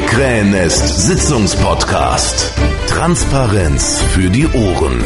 Krähennest Sitzungspodcast. Transparenz für die Ohren.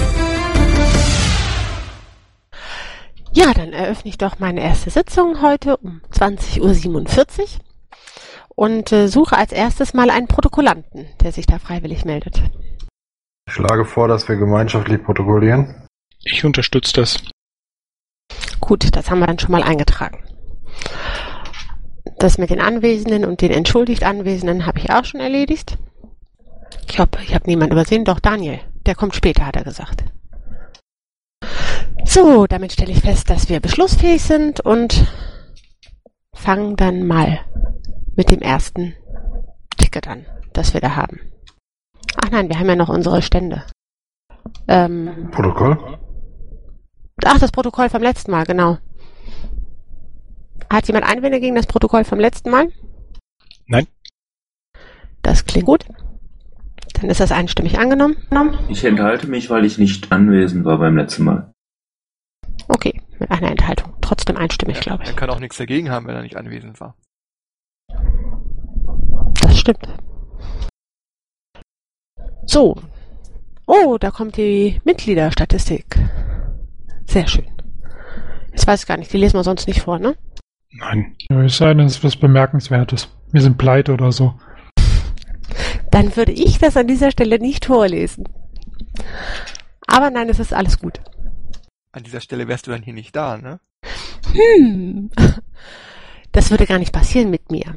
Ja, dann eröffne ich doch meine erste Sitzung heute um 20.47 Uhr und suche als erstes mal einen Protokollanten, der sich da freiwillig meldet. Ich schlage vor, dass wir gemeinschaftlich protokollieren. Ich unterstütze das. Gut, das haben wir dann schon mal eingetragen. Das mit den Anwesenden und den entschuldigt Anwesenden habe ich auch schon erledigt. Ich hoffe, ich habe niemanden übersehen. Doch, Daniel, der kommt später, hat er gesagt. So, damit stelle ich fest, dass wir beschlussfähig sind und fangen dann mal mit dem ersten Ticket an, das wir da haben. Ach nein, wir haben ja noch unsere Stände. Protokoll? Ach, das Protokoll vom letzten Mal, genau. Hat jemand Einwände gegen das Protokoll vom letzten Mal? Nein. Das klingt gut. Dann ist das einstimmig angenommen. Ich enthalte mich, weil ich nicht anwesend war beim letzten Mal. Okay, mit einer Enthaltung. Trotzdem einstimmig, glaube ich. Er kann auch nichts dagegen haben, wenn er nicht anwesend war. Das stimmt. So. Oh, da kommt die Mitgliederstatistik. Sehr schön. Jetzt weiß ich gar nicht, die lesen wir sonst nicht vor, ne? Nein. Ja, es sei denn, es ist was Bemerkenswertes. Wir sind pleite oder so. Dann würde ich das an dieser Stelle nicht vorlesen. Aber nein, es ist alles gut. An dieser Stelle wärst du dann hier nicht da, ne? Das würde gar nicht passieren mit mir.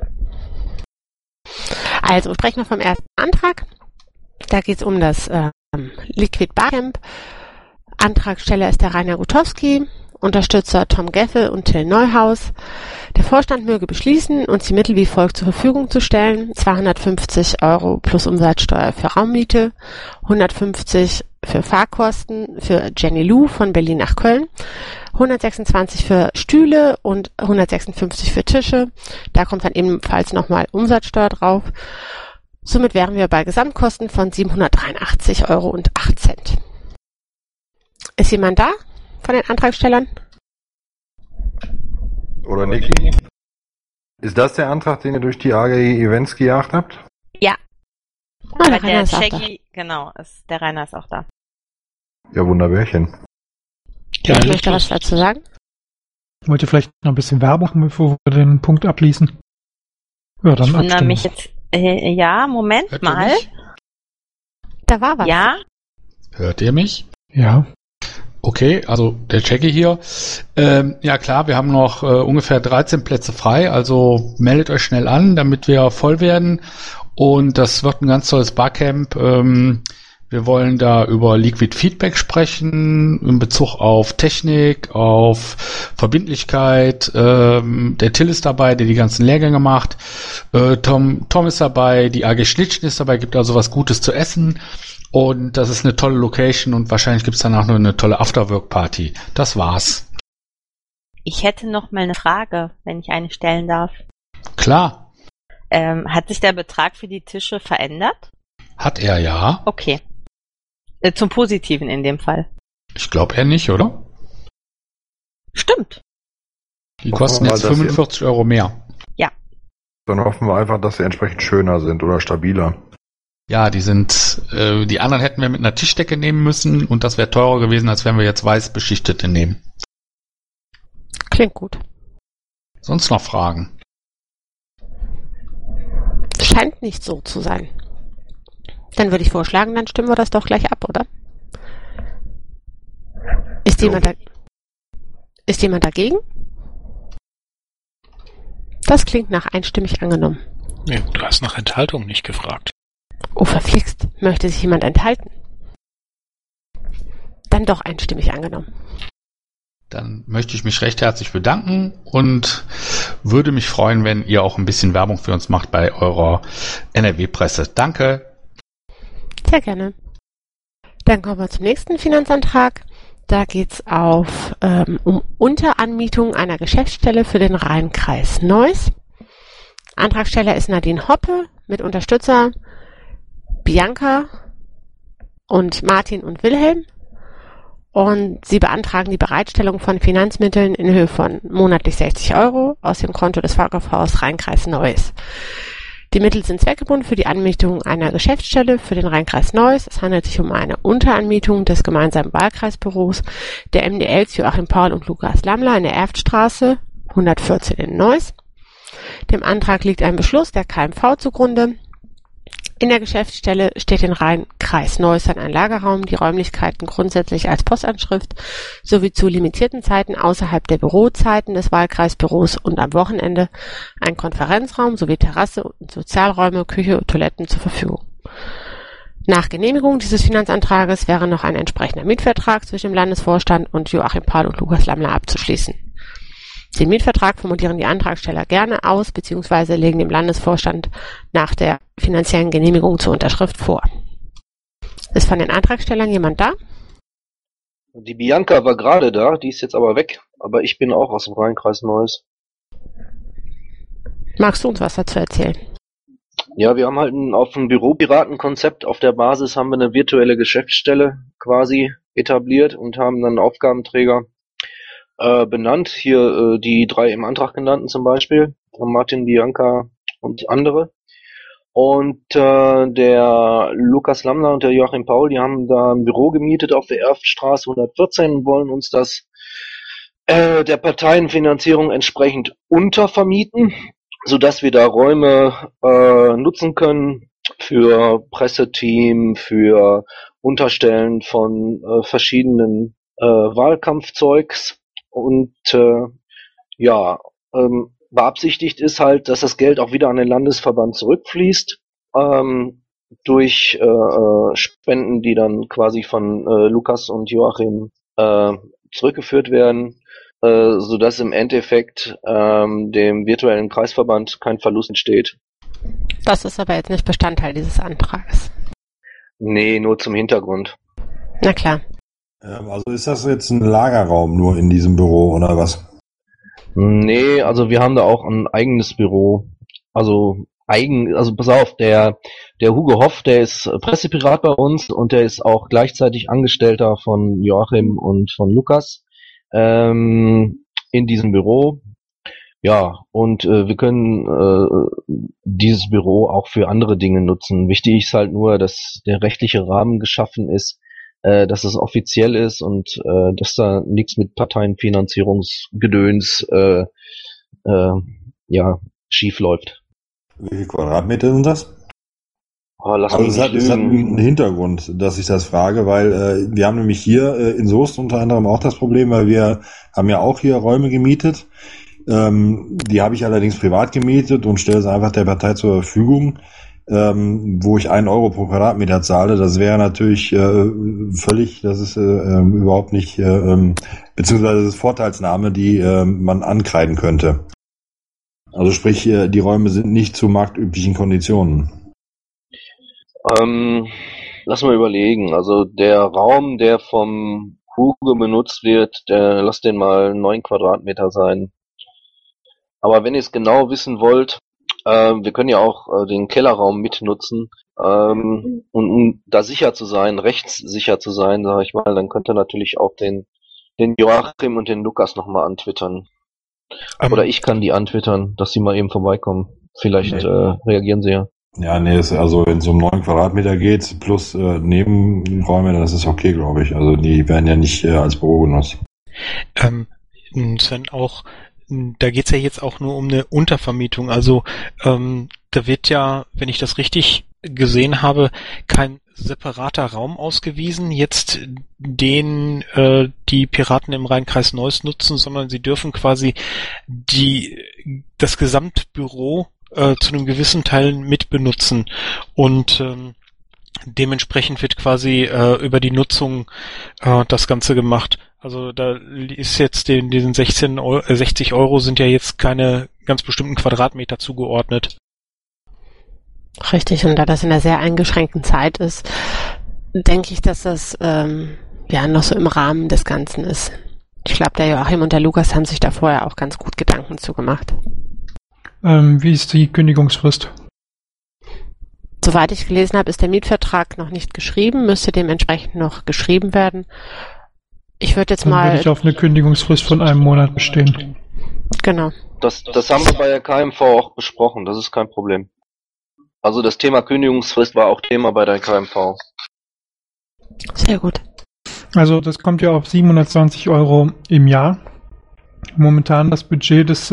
Also sprechen wir vom ersten Antrag. Da geht es um das Liquid Barcamp. Antragsteller ist der Rainer Gutowski, Unterstützer Tom Geffel und Till Neuhaus. Der Vorstand möge beschließen, uns die Mittel wie folgt zur Verfügung zu stellen: 250 € plus Umsatzsteuer für Raummiete, 150 für Fahrkosten für Jenny Lou von Berlin nach Köln, 126 für Stühle und 156 für Tische. Da kommt dann ebenfalls nochmal Umsatzsteuer drauf. Somit wären wir bei Gesamtkosten von 783,08 €. Ist jemand da von den Antragstellern? Oder Niki? Ist das der Antrag, den ihr durch die AG Events gejagt habt? Ja. Ah, der Aber Rainer der ist auch da. Jackie, genau, der Rainer ist auch da. Ja, Wunderbärchen. Ja, Ich möchte was dazu sagen. Wollt ihr vielleicht noch ein bisschen Werbung machen, bevor wir den Punkt abließen? Ja, dann Ich wundere Abstimmung. mich jetzt, ja, Moment Hört ihr mal. mich? Da war was. Ja, Hört ihr mich? Ja. Okay, also der Jackie hier. Ja klar, wir haben noch ungefähr 13 Plätze frei, also meldet euch schnell an, damit wir voll werden. Und das wird ein ganz tolles Barcamp. Wir wollen da über Liquid Feedback sprechen, in Bezug auf Technik, auf Verbindlichkeit. Der Till ist dabei, der die ganzen Lehrgänge macht. Tom ist dabei, die AG Schlittchen ist dabei, gibt also was Gutes zu essen. Und das ist eine tolle Location und wahrscheinlich gibt's danach noch eine tolle Afterwork-Party. Das war's. ich hätte noch mal eine Frage, wenn ich eine stellen darf. Klar, Hat sich der Betrag für die Tische verändert? hat er ja. Okay. Zum Positiven in dem Fall. Ich glaube eher nicht, oder? Stimmt. Die Hoffen kosten wir mal, jetzt dass 45 € mehr. Dann hoffen wir einfach, dass sie entsprechend schöner sind oder stabiler. Ja, die sind, die anderen hätten wir mit einer Tischdecke nehmen müssen und das wäre teurer gewesen, als wenn wir jetzt weiß beschichtete nehmen. Klingt gut. Sonst noch Fragen? Scheint nicht so zu sein. Dann würde ich vorschlagen, dann stimmen wir das doch gleich ab, oder? Ist jemand dagegen? Das klingt nach einstimmig angenommen. Nee, du hast nach Enthaltung nicht gefragt. Oh, verflixt. Möchte sich jemand enthalten? Dann doch einstimmig angenommen. Dann möchte ich mich recht herzlich bedanken und würde mich freuen, wenn ihr auch ein bisschen Werbung für uns macht bei eurer NRW-Presse. Danke. Sehr gerne. Dann kommen wir zum nächsten Finanzantrag. Da geht's um Unteranmietung einer Geschäftsstelle für den Rheinkreis Neuss. Antragsteller ist Nadine Hoppe mit Unterstützer Bianca und Martin und Wilhelm. Und sie beantragen die Bereitstellung von Finanzmitteln in Höhe von monatlich 60 € aus dem Konto des Volkshaus Rheinkreis Neuss. Die Mittel sind zweckgebunden für die Anmietung einer Geschäftsstelle für den Rheinkreis Neuss. Es handelt sich um eine Unteranmietung des gemeinsamen Wahlkreisbüros der MDLs Joachim Paul und Lukas Lammler in der Erftstraße 114 in Neuss. Dem Antrag liegt ein Beschluss der KMV zugrunde. In der Geschäftsstelle steht in Rheinkreis Neuss ein Lagerraum, die Räumlichkeiten grundsätzlich als Postanschrift sowie zu limitierten Zeiten außerhalb der Bürozeiten des Wahlkreisbüros und am Wochenende ein Konferenzraum sowie Terrasse und Sozialräume, Küche und Toiletten zur Verfügung. Nach Genehmigung dieses Finanzantrages wäre noch ein entsprechender Mietvertrag zwischen dem Landesvorstand und Joachim Paul und Lukas Lammler abzuschließen. Den Mietvertrag formulieren die Antragsteller gerne aus bzw. legen dem Landesvorstand nach der finanziellen Genehmigung zur Unterschrift vor. Ist von den Antragstellern jemand da? Die Bianca war gerade da, die ist jetzt aber weg. Aber ich bin auch aus dem Rheinkreis Neuss. Magst du uns was dazu erzählen? Ja, wir haben halt auf ein Büropiratenkonzept. Auf der Basis haben wir eine virtuelle Geschäftsstelle quasi etabliert und haben dann einen Aufgabenträger benannt. Hier die 3 im Antrag genannten zum Beispiel. Martin, Bianca und andere. Und der Lukas Lammler und der Joachim Paul, die haben da ein Büro gemietet auf der Erftstraße 114 und wollen uns das der Parteienfinanzierung entsprechend untervermieten, sodass wir da Räume nutzen können für Presseteam, für Unterstellen von verschiedenen Wahlkampfzeugs. Und beabsichtigt ist halt, dass das Geld auch wieder an den Landesverband zurückfließt, durch Spenden, die dann quasi von Lukas und Joachim zurückgeführt werden, sodass im Endeffekt dem virtuellen Kreisverband kein Verlust entsteht. Das ist aber jetzt nicht Bestandteil dieses Antrages. Nee, nur zum Hintergrund. Na klar. Also ist das jetzt ein Lagerraum nur in diesem Büro oder was? Nee, also wir haben da auch ein eigenes Büro. Also pass auf, der Hugo Hoff, der ist Pressepirat bei uns und der ist auch gleichzeitig Angestellter von Joachim und von Lukas in diesem Büro. Ja, und wir können dieses Büro auch für andere Dinge nutzen. Wichtig ist halt nur, dass der rechtliche Rahmen geschaffen ist, dass es offiziell ist und dass da nichts mit Parteienfinanzierungsgedöns schief läuft. Wie viele Quadratmeter sind das? Lass Also mich es hat nicht lügen. einen Hintergrund, dass ich das frage, weil wir haben nämlich hier in Soest unter anderem auch das Problem, weil wir haben ja auch hier Räume gemietet. Die habe ich allerdings privat gemietet und stelle es einfach der Partei zur Verfügung, wo ich 1 Euro pro Quadratmeter zahle. Das wäre natürlich völlig, das ist überhaupt nicht, beziehungsweise das ist Vorteilsnahme, die man ankreiden könnte. Also sprich, die Räume sind nicht zu marktüblichen Konditionen. Lass mal überlegen. Also der Raum, der vom Hugo benutzt wird, lass den mal 9 Quadratmeter sein. Aber wenn ihr es genau wissen wollt, wir können ja auch den Kellerraum mitnutzen, um da sicher zu sein, rechtssicher zu sein, sage ich mal, dann könnt ihr natürlich auch den Joachim und den Lukas nochmal antwittern. Oder ich kann die antwittern, dass sie mal eben vorbeikommen. Vielleicht reagieren sie ja. Ja, nee, also wenn es um 9 Quadratmeter geht, plus Nebenräume, das ist okay, glaube ich. Also die werden ja nicht als Büro genutzt. Sven, auch da geht's ja jetzt auch nur um eine Untervermietung. Also da wird ja, wenn ich das richtig gesehen habe, kein separater Raum ausgewiesen, jetzt den die Piraten im Rheinkreis Neuss nutzen, sondern sie dürfen quasi das Gesamtbüro zu einem gewissen Teil mitbenutzen und dementsprechend wird quasi über die Nutzung das Ganze gemacht. Also da ist jetzt diesen 60 Euro sind ja jetzt keine ganz bestimmten Quadratmeter zugeordnet. Richtig, und da das in einer sehr eingeschränkten Zeit ist, denke ich, dass das noch so im Rahmen des Ganzen ist. Ich glaube, der Joachim und der Lukas haben sich da vorher auch ganz gut Gedanken zugemacht. Wie ist die Kündigungsfrist? Soweit ich gelesen habe, ist der Mietvertrag noch nicht geschrieben, müsste dementsprechend noch geschrieben werden. Ich würde jetzt Dann würde ich auf eine Kündigungsfrist von 1 Monat bestehen. Genau. Das haben wir bei der KMV auch besprochen, das ist kein Problem. Also das Thema Kündigungsfrist war auch Thema bei der KMV. Sehr gut. Also das kommt ja auf 720 Euro im Jahr. Momentan das Budget des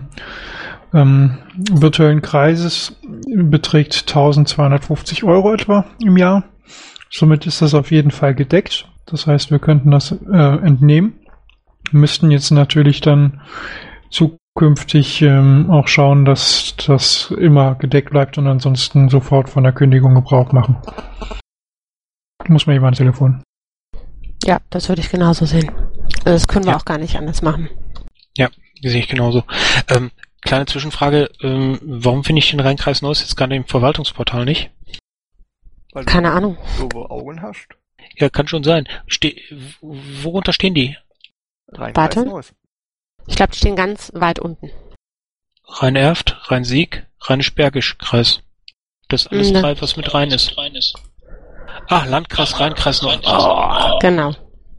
virtuellen Kreises beträgt 1250 Euro etwa im Jahr. Somit ist das auf jeden Fall gedeckt. Das heißt, wir könnten das entnehmen. Wir müssten jetzt natürlich dann zukünftig auch schauen, dass das immer gedeckt bleibt und ansonsten sofort von der Kündigung Gebrauch machen. Muss man jemand ans Telefon? Ja, das würde ich genauso sehen. Das können wir auch gar nicht anders machen. Ja, sehe ich genauso. Kleine Zwischenfrage, warum finde ich den Rheinkreis Neuss jetzt gerade im Verwaltungsportal nicht? Weil Keine du Ahnung. doofe Augen hast. Ja, kann schon sein. Worunter stehen die? Rheinkreis Warte. Neuss. Ich glaube, die stehen ganz weit unten. Rhein-Erft, Rhein-Sieg, Rheinisch-Bergisch-Kreis. Das ist alles Ne. 3, was mit Rhein ist. Ah, Landkreis, Rheinkreis Neuss. Oh. Genau.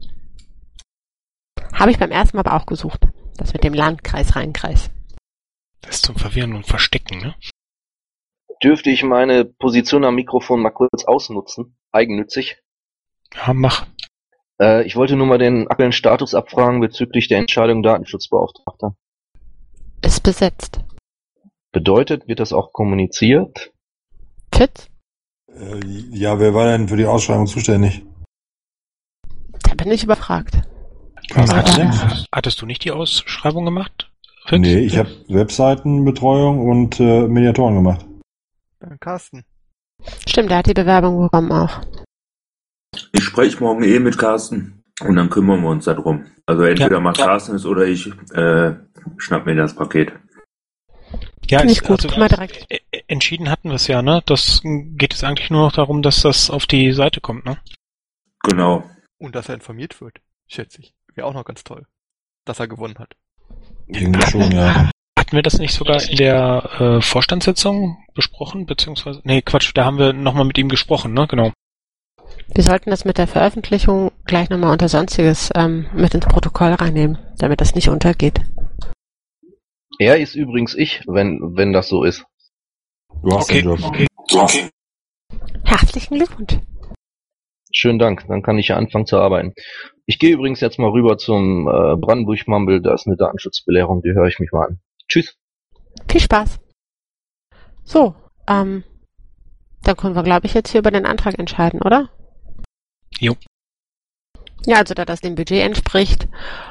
Habe ich beim ersten Mal aber auch gesucht. Das mit dem Landkreis, Rheinkreis. Das ist zum Verwirren und Verstecken, ne? Dürfte ich meine Position am Mikrofon mal kurz ausnutzen? Eigennützig. Ja, mach. Ich wollte nur mal den aktuellen Status abfragen bezüglich der Entscheidung Datenschutzbeauftragter. Ist besetzt. Bedeutet, wird das auch kommuniziert? Fitz? Ja, wer war denn für die Ausschreibung zuständig? Da bin ich überfragt. Hattest du nicht die Ausschreibung gemacht? Fitz? Nee, ich habe Webseitenbetreuung und Mediatoren gemacht. Carsten. Stimmt, der hat die Bewerbung bekommen auch. Ich spreche morgen mit Carsten und dann kümmern wir uns darum. Also entweder macht Carsten es oder ich schnapp mir das Paket. Ja, Finde ich gut, guck mal direkt. Entschieden hatten wir es ja, ne? Das geht jetzt eigentlich nur noch darum, dass das auf die Seite kommt, ne? Genau. Und dass er informiert wird, schätze ich. Wäre auch noch ganz toll, dass er gewonnen hat. Irgendwie schon, ja. Hatten wir das nicht sogar in der Vorstandssitzung besprochen, beziehungsweise, nee, Quatsch, da haben wir nochmal mit ihm gesprochen, ne? Genau. Wir sollten das mit der Veröffentlichung gleich nochmal unter Sonstiges mit ins Protokoll reinnehmen, damit das nicht untergeht. Er ist übrigens ich, wenn das so ist. Du hast den Job. Okay. Herzlichen Glückwunsch. Schönen Dank, dann kann ich ja anfangen zu arbeiten. Ich gehe übrigens jetzt mal rüber zum Brandenburg-Mumble, da ist eine Datenschutzbelehrung, die höre ich mich mal an. Tschüss. Viel Spaß. So, dann können wir, glaube ich, jetzt hier über den Antrag entscheiden, oder? Jo. Ja, also da das dem Budget entspricht,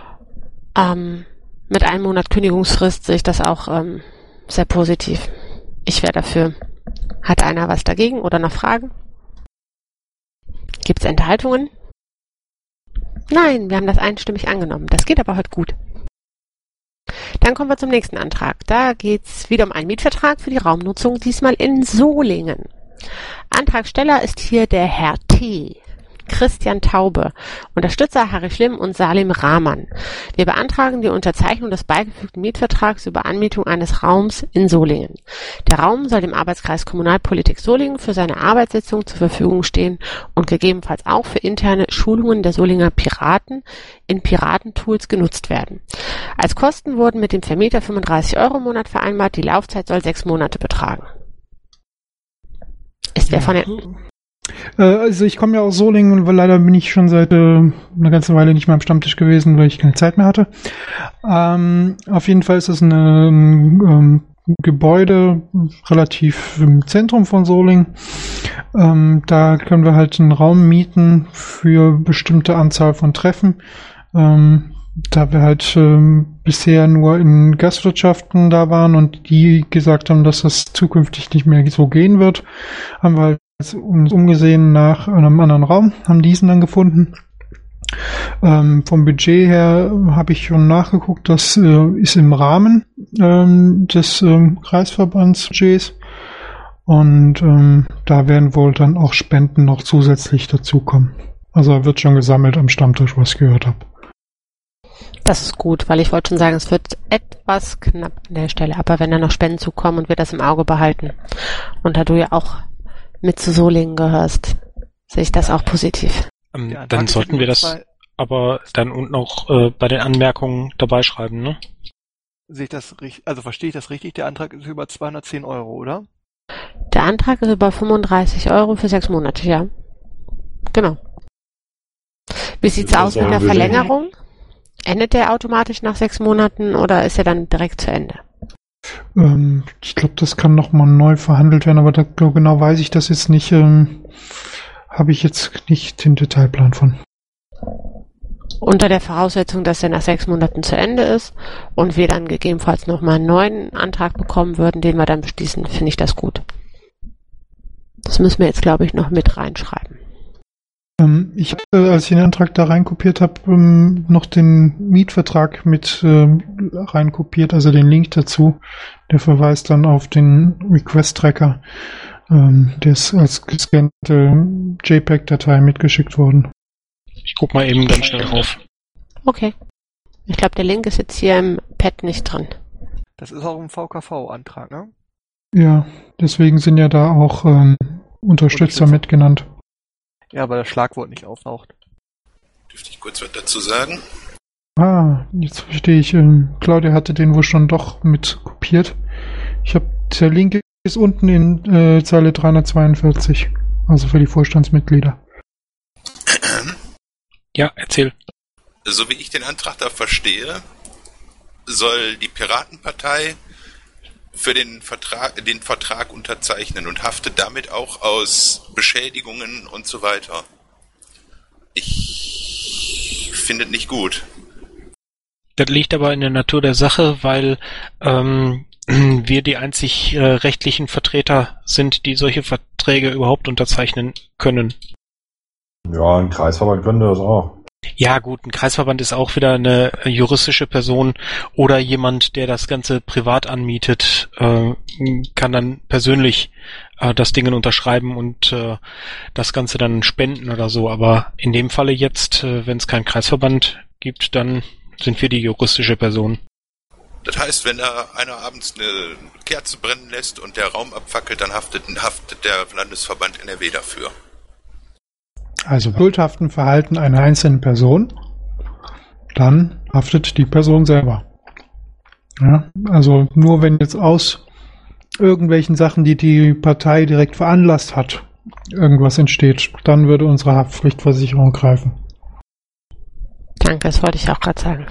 mit einem Monat Kündigungsfrist sehe ich das auch sehr positiv. Ich wäre dafür. Hat einer was dagegen oder noch Fragen? Gibt es Enthaltungen? Nein, wir haben das einstimmig angenommen. Das geht aber heute gut. Dann kommen wir zum nächsten Antrag. Da geht's wieder um einen Mietvertrag für die Raumnutzung, diesmal in Solingen. Antragsteller ist hier der Herr T. Christian Taube, Unterstützer Harry Schlimm und Salim Rahman. Wir beantragen die Unterzeichnung des beigefügten Mietvertrags über Anmietung eines Raums in Solingen. Der Raum soll dem Arbeitskreis Kommunalpolitik Solingen für seine Arbeitssitzung zur Verfügung stehen und gegebenenfalls auch für interne Schulungen der Solinger Piraten in Piratentools genutzt werden. Als Kosten wurden mit dem Vermieter 35 Euro im Monat vereinbart, die Laufzeit soll 6 Monate betragen. Ist wer von den... Also ich komme ja aus Solingen, weil leider bin ich schon seit einer ganzen Weile nicht mehr am Stammtisch gewesen, weil ich keine Zeit mehr hatte. Auf jeden Fall ist es ein Gebäude relativ im Zentrum von Solingen. Da können wir halt einen Raum mieten für bestimmte Anzahl von Treffen. Da wir halt bisher nur in Gastwirtschaften da waren und die gesagt haben, dass das zukünftig nicht mehr so gehen wird, haben wir halt uns umgesehen nach einem anderen Raum, haben diesen dann gefunden. Vom Budget her habe ich schon nachgeguckt, das ist im Rahmen des Kreisverbandsbudgets und da werden wohl dann auch Spenden noch zusätzlich dazukommen. Also wird schon gesammelt am Stammtisch, was ich gehört habe. Das ist gut, weil ich wollte schon sagen, es wird etwas knapp an der Stelle, aber wenn da noch Spenden zukommen und wir das im Auge behalten und da du ja auch mit zu Solingen gehörst, sehe ich das auch positiv. Dann sollten wir das aber dann unten auch bei den Anmerkungen dabei schreiben, ne? Sehe ich das richtig? Also verstehe ich das richtig? Der Antrag ist über 210 Euro, oder? Der Antrag ist über 35 € für 6 Monate, ja. Genau. Wie sieht's aus mit der Verlängerung? Endet der automatisch nach 6 Monaten oder ist er dann direkt zu Ende? Ich glaube, das kann nochmal neu verhandelt werden, aber da genau weiß ich das jetzt nicht. Habe ich jetzt nicht den Detailplan von. Unter der Voraussetzung, dass er nach 6 Monaten zu Ende ist und wir dann gegebenenfalls nochmal einen neuen Antrag bekommen würden, den wir dann beschließen, finde ich das gut. Das müssen wir jetzt, glaube ich, noch mit reinschreiben. Ich habe, als ich den Antrag da reinkopiert habe, noch den Mietvertrag mit reinkopiert, also den Link dazu. Der verweist dann auf den Request-Tracker. Der ist als gescannte JPEG-Datei mitgeschickt worden. Ich guck mal eben ganz schnell drauf. Okay. Ich glaube, der Link ist jetzt hier im Pad nicht drin. Das ist auch ein VKV-Antrag, ne? Ja, deswegen sind ja da auch Unterstützer mit genannt. Ja, aber das Schlagwort nicht auftaucht. Dürfte ich kurz was dazu sagen? Jetzt verstehe ich. Claudia hatte den wohl schon doch mit kopiert. Der Link ist unten in Zeile 342. Also für die Vorstandsmitglieder. Ja, erzähl. So wie ich den Antrag da verstehe, soll die Piratenpartei für den Vertrag unterzeichnen und haftet damit auch aus Beschädigungen und so weiter. Ich finde es nicht gut. Das liegt aber in der Natur der Sache, weil wir die einzig rechtlichen Vertreter sind, die solche Verträge überhaupt unterzeichnen können. Ja, ein Kreisverband könnte das auch. Ja gut, ein Kreisverband ist auch wieder eine juristische Person oder jemand, der das Ganze privat anmietet, kann dann persönlich das Ding unterschreiben und das Ganze dann spenden oder so. Aber in dem Falle jetzt, wenn es keinen Kreisverband gibt, dann sind wir die juristische Person. Das heißt, wenn da einer abends eine Kerze brennen lässt und der Raum abfackelt, dann haftet der Landesverband NRW dafür. Also schuldhaften Verhalten einer einzelnen Person, dann haftet die Person selber. Ja, also nur wenn jetzt aus irgendwelchen Sachen, die die Partei direkt veranlasst hat, irgendwas entsteht, dann würde unsere Haftpflichtversicherung greifen. Danke, das wollte ich auch gerade sagen.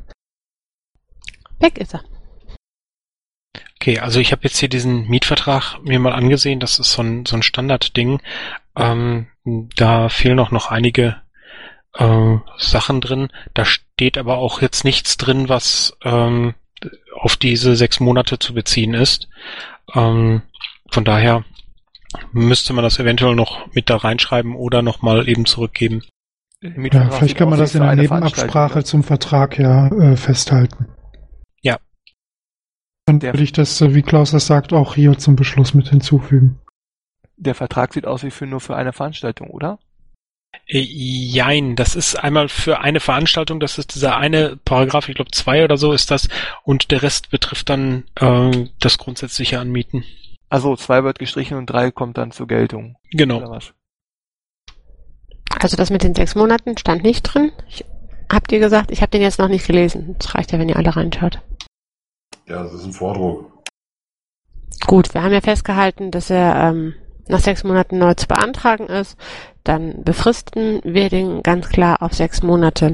Weg ist er. Okay, also ich habe jetzt hier diesen Mietvertrag mir mal angesehen, das ist so ein Standardding. Da fehlen auch noch einige Sachen drin. Da steht aber auch jetzt nichts drin, was auf diese 6 Monate zu beziehen ist. Von daher müsste man das eventuell noch mit da reinschreiben oder nochmal eben zurückgeben. Ja, vielleicht kann man das in der Nebenabsprache zum Vertrag festhalten. Ja. Dann würde ich das, wie Klaus das sagt, auch hier zum Beschluss mit hinzufügen. Der Vertrag sieht aus wie nur für eine Veranstaltung, oder? Jein, das ist einmal für eine Veranstaltung, das ist dieser eine Paragraph, ich glaube 2 oder so ist das, und der Rest betrifft dann das grundsätzliche Anmieten. Also 2 wird gestrichen und 3 kommt dann zur Geltung. Genau. Also das mit den 6 Monaten stand nicht drin. Habt ihr gesagt, ich habe den jetzt noch nicht gelesen. Das reicht ja, wenn ihr alle reinschaut. Ja, das ist ein Vordruck. Gut, wir haben ja festgehalten, dass er nach 6 Monaten neu zu beantragen ist. Dann befristen wir den ganz klar auf 6 Monate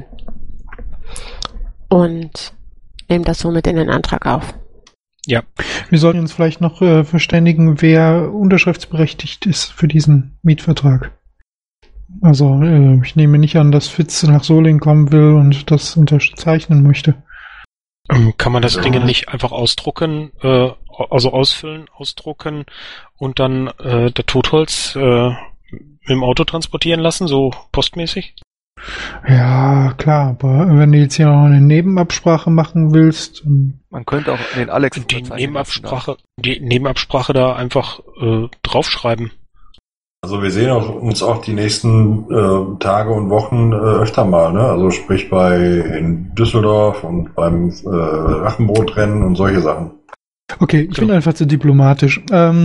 und nehmen das somit in den Antrag auf. Ja. Wir sollten uns vielleicht noch verständigen, wer unterschriftsberechtigt ist für diesen Mietvertrag. Also ich nehme nicht an, dass Fitz nach Solingen kommen will und das unterzeichnen möchte. Kann man das Ding nicht einfach ausdrucken, also ausfüllen, ausdrucken und dann der Totholz mit dem Auto transportieren lassen, so postmäßig? Ja, klar, aber wenn du jetzt hier noch eine Nebenabsprache machen willst... Man könnte auch den Alex... Die Nebenabsprache da einfach draufschreiben. Also wir sehen uns auch die nächsten Tage und Wochen öfter mal, ne? Also sprich in Düsseldorf und beim Rachenbrotrennen und solche Sachen. Okay, ich bin einfach zu diplomatisch.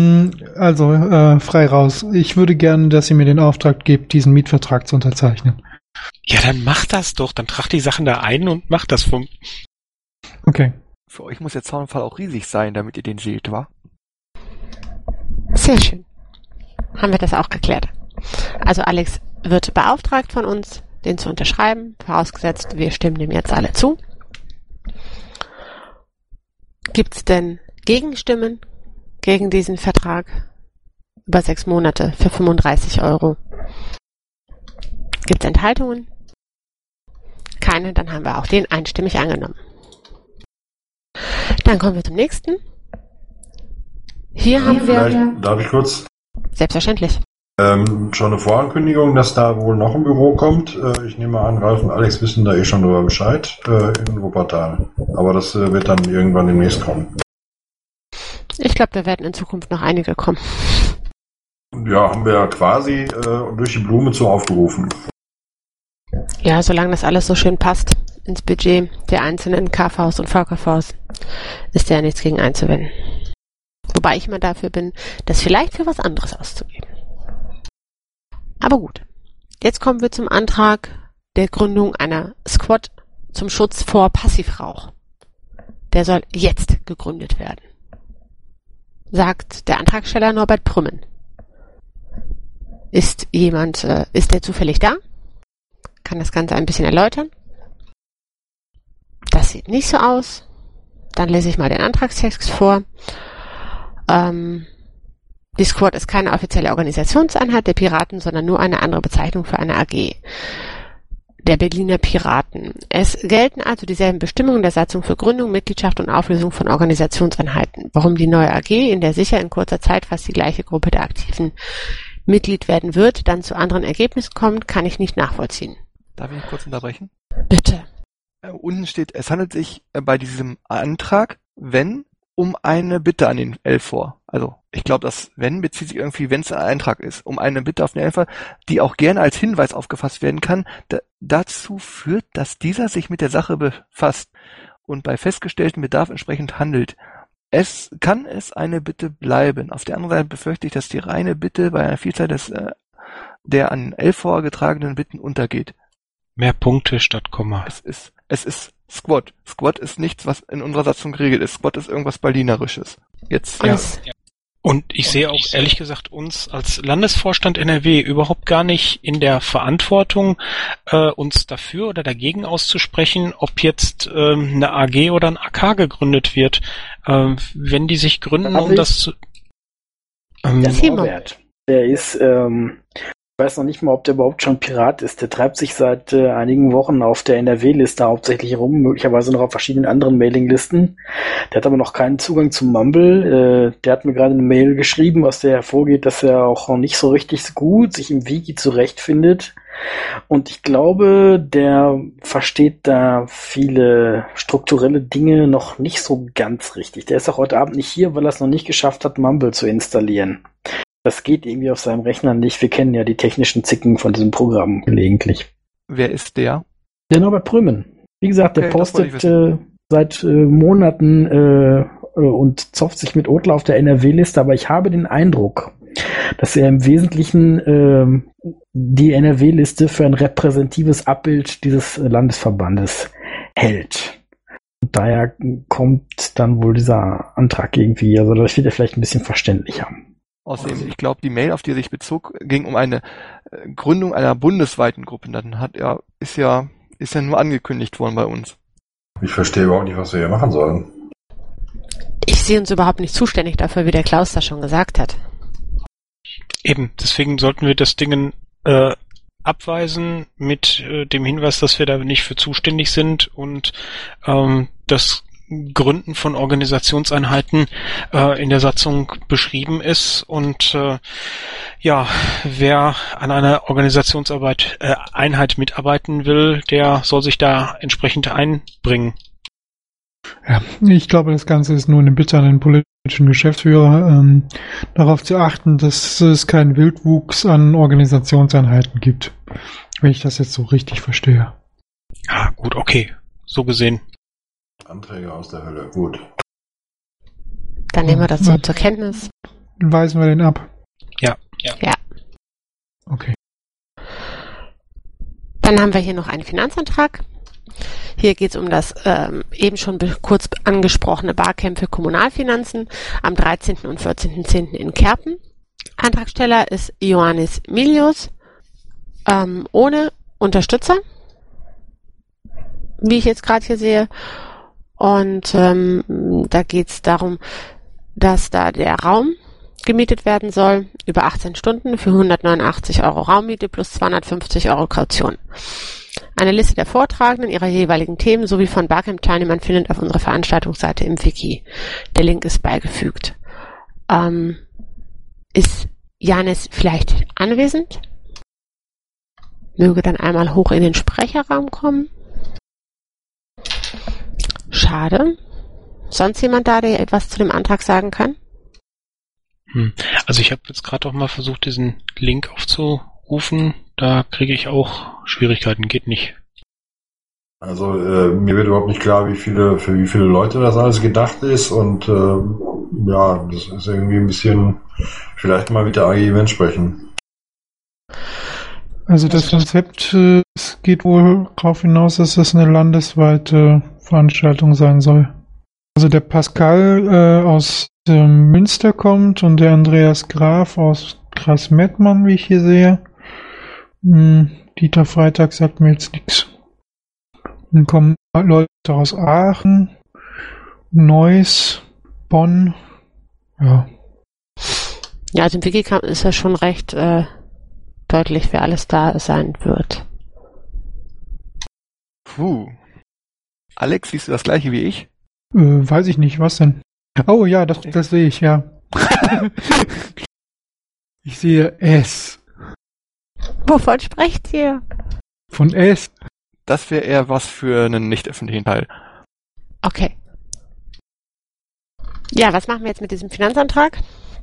Frei raus. Ich würde gerne, dass ihr mir den Auftrag gebt, diesen Mietvertrag zu unterzeichnen. Ja, dann macht das doch. Dann tragt die Sachen da ein und macht das vom... Okay. Für euch muss der Zaunfall auch riesig sein, damit ihr den seht, wa? Sehr schön. Haben wir das auch geklärt. Also Alex wird beauftragt von uns, den zu unterschreiben, vorausgesetzt, wir stimmen dem jetzt alle zu. Gibt es denn Gegenstimmen gegen diesen Vertrag über 6 Monate für 35 €? Gibt es Enthaltungen? Keine, dann haben wir auch den einstimmig angenommen. Dann kommen wir zum nächsten. Hier haben wir... Darf ich kurz? Selbstverständlich. Schon eine Vorankündigung, dass da wohl noch ein Büro kommt. Ich nehme an, Ralf und Alex wissen da schon drüber Bescheid in Wuppertal. Aber das wird dann irgendwann demnächst kommen. Ich glaube, da werden in Zukunft noch einige kommen. Ja, haben wir ja quasi durch die Blume zu aufgerufen. Ja, solange das alles so schön passt ins Budget der einzelnen KVs und VKVs, ist ja nichts gegen einzuwenden. Wobei ich immer dafür bin, das vielleicht für was anderes auszugeben. Aber gut, jetzt kommen wir zum Antrag der Gründung einer Squad zum Schutz vor Passivrauch. Der soll jetzt gegründet werden, sagt der Antragsteller Norbert Prümmen. Ist der zufällig da? Kann das Ganze ein bisschen erläutern? Das sieht nicht so aus. Dann lese ich mal den Antragstext vor. Die Squad ist keine offizielle Organisationseinheit der Piraten, sondern nur eine andere Bezeichnung für eine AG der Berliner Piraten. Es gelten also dieselben Bestimmungen der Satzung für Gründung, Mitgliedschaft und Auflösung von Organisationseinheiten. Warum die neue AG, in der sicher in kurzer Zeit fast die gleiche Gruppe der Aktiven Mitglied werden wird, dann zu anderen Ergebnissen kommt, kann ich nicht nachvollziehen. Darf ich kurz unterbrechen? Bitte. Unten steht, es handelt sich bei diesem Antrag, wenn, um eine Bitte an den LV. Also, ich glaube, das wenn bezieht sich irgendwie, wenn es ein Eintrag ist, um eine Bitte auf den LV, die auch gerne als Hinweis aufgefasst werden kann, dazu führt, dass dieser sich mit der Sache befasst und bei festgestelltem Bedarf entsprechend handelt. Kann es eine Bitte bleiben. Auf der anderen Seite befürchte ich, dass die reine Bitte bei einer Vielzahl der an LV getragenen Bitten untergeht. Mehr Punkte statt Komma. Es ist Squad. Squad ist nichts, was in unserer Satzung geregelt ist. Squad ist irgendwas Berlinerisches. Jetzt. Ja. Und ich sehe auch ehrlich gesagt uns als Landesvorstand NRW überhaupt gar nicht in der Verantwortung, uns dafür oder dagegen auszusprechen, ob jetzt eine AG oder ein AK gegründet wird. Wenn die sich gründen, um das zu... Der Norbert, der ist... Ich weiß noch nicht mal, ob der überhaupt schon Pirat ist. Der treibt sich seit einigen Wochen auf der NRW-Liste hauptsächlich rum, möglicherweise noch auf verschiedenen anderen Mailinglisten. Der hat aber noch keinen Zugang zum Mumble. Der hat mir gerade eine Mail geschrieben, aus der hervorgeht, dass er auch noch nicht so richtig gut sich im Wiki zurechtfindet. Und ich glaube, der versteht da viele strukturelle Dinge noch nicht so ganz richtig. Der ist auch heute Abend nicht hier, weil er es noch nicht geschafft hat, Mumble zu installieren. Das geht irgendwie auf seinem Rechner nicht. Wir kennen ja die technischen Zicken von diesem Programm gelegentlich. Wer ist der? Der Norbert Prümmen. Wie gesagt, der postet seit Monaten und zopft sich mit Odler auf der NRW-Liste, aber ich habe den Eindruck, dass er im Wesentlichen die NRW-Liste für ein repräsentatives Abbild dieses Landesverbandes hält. Und daher kommt dann wohl dieser Antrag irgendwie, also das wird er vielleicht ein bisschen verständlicher. Außerdem, ich glaube, die Mail, auf die er sich bezog, ging um eine Gründung einer bundesweiten Gruppe. Dann ist ja nur angekündigt worden bei uns. Ich verstehe überhaupt nicht, was wir hier machen sollen. Ich sehe uns überhaupt nicht zuständig dafür, wie der Klaus das schon gesagt hat. Eben, deswegen sollten wir das Ding abweisen mit dem Hinweis, dass wir da nicht für zuständig sind und das Gründen von Organisationseinheiten in der Satzung beschrieben ist und wer an einer Einheit mitarbeiten will, der soll sich da entsprechend einbringen. Ja, ich glaube, das Ganze ist nur eine Bitte an den politischen Geschäftsführer, darauf zu achten, dass es keinen Wildwuchs an Organisationseinheiten gibt, wenn ich das jetzt so richtig verstehe. Ja, gut, okay, so gesehen. Anträge aus der Hölle, gut. Dann nehmen wir das so zur Kenntnis. Dann weisen wir den ab. Ja. Okay. Dann haben wir hier noch einen Finanzantrag. Hier geht es um das eben schon kurz angesprochene Barcamp für Kommunalfinanzen am 13. und 14.10. in Kerpen. Antragsteller ist Ioannis Milius, ohne Unterstützer, wie ich jetzt gerade hier sehe. Und da geht es darum, dass da der Raum gemietet werden soll, über 18 Stunden für 189 Euro Raummiete plus 250 Euro Kaution. Eine Liste der Vortragenden, ihrer jeweiligen Themen sowie von Barcamp-Teilnehmern findet auf unserer Veranstaltungsseite im Wiki. Der Link ist beigefügt. Ist Janis vielleicht anwesend? Möge dann einmal hoch in den Sprecherraum kommen. Schade. Sonst jemand da, der etwas zu dem Antrag sagen kann? Also ich habe jetzt gerade auch mal versucht, diesen Link aufzurufen. Da kriege ich auch Schwierigkeiten. Geht nicht. Also mir wird überhaupt nicht klar, für wie viele Leute das alles gedacht ist. Und ja, das ist irgendwie ein bisschen... Vielleicht mal mit der AG Events sprechen. Also das Konzept es geht wohl darauf hinaus, dass das eine landesweite Veranstaltung sein soll. Also der Pascal aus Münster kommt und der Andreas Graf aus Gras-Mettmann, wie ich hier sehe. Dieter Freitag sagt mir jetzt nichts. Dann kommen Leute aus Aachen, Neuss, Bonn. Ja. Ja, also im Wiki ist ja schon recht deutlich, wer alles da sein wird. Puh. Alex, siehst du das gleiche wie ich? Weiß ich nicht, was denn? Oh ja, das sehe ich, ja. Ich sehe S. Wovon sprecht ihr? Von S. Das wäre eher was für einen nicht öffentlichen Teil. Okay. Ja, was machen wir jetzt mit diesem Finanzantrag?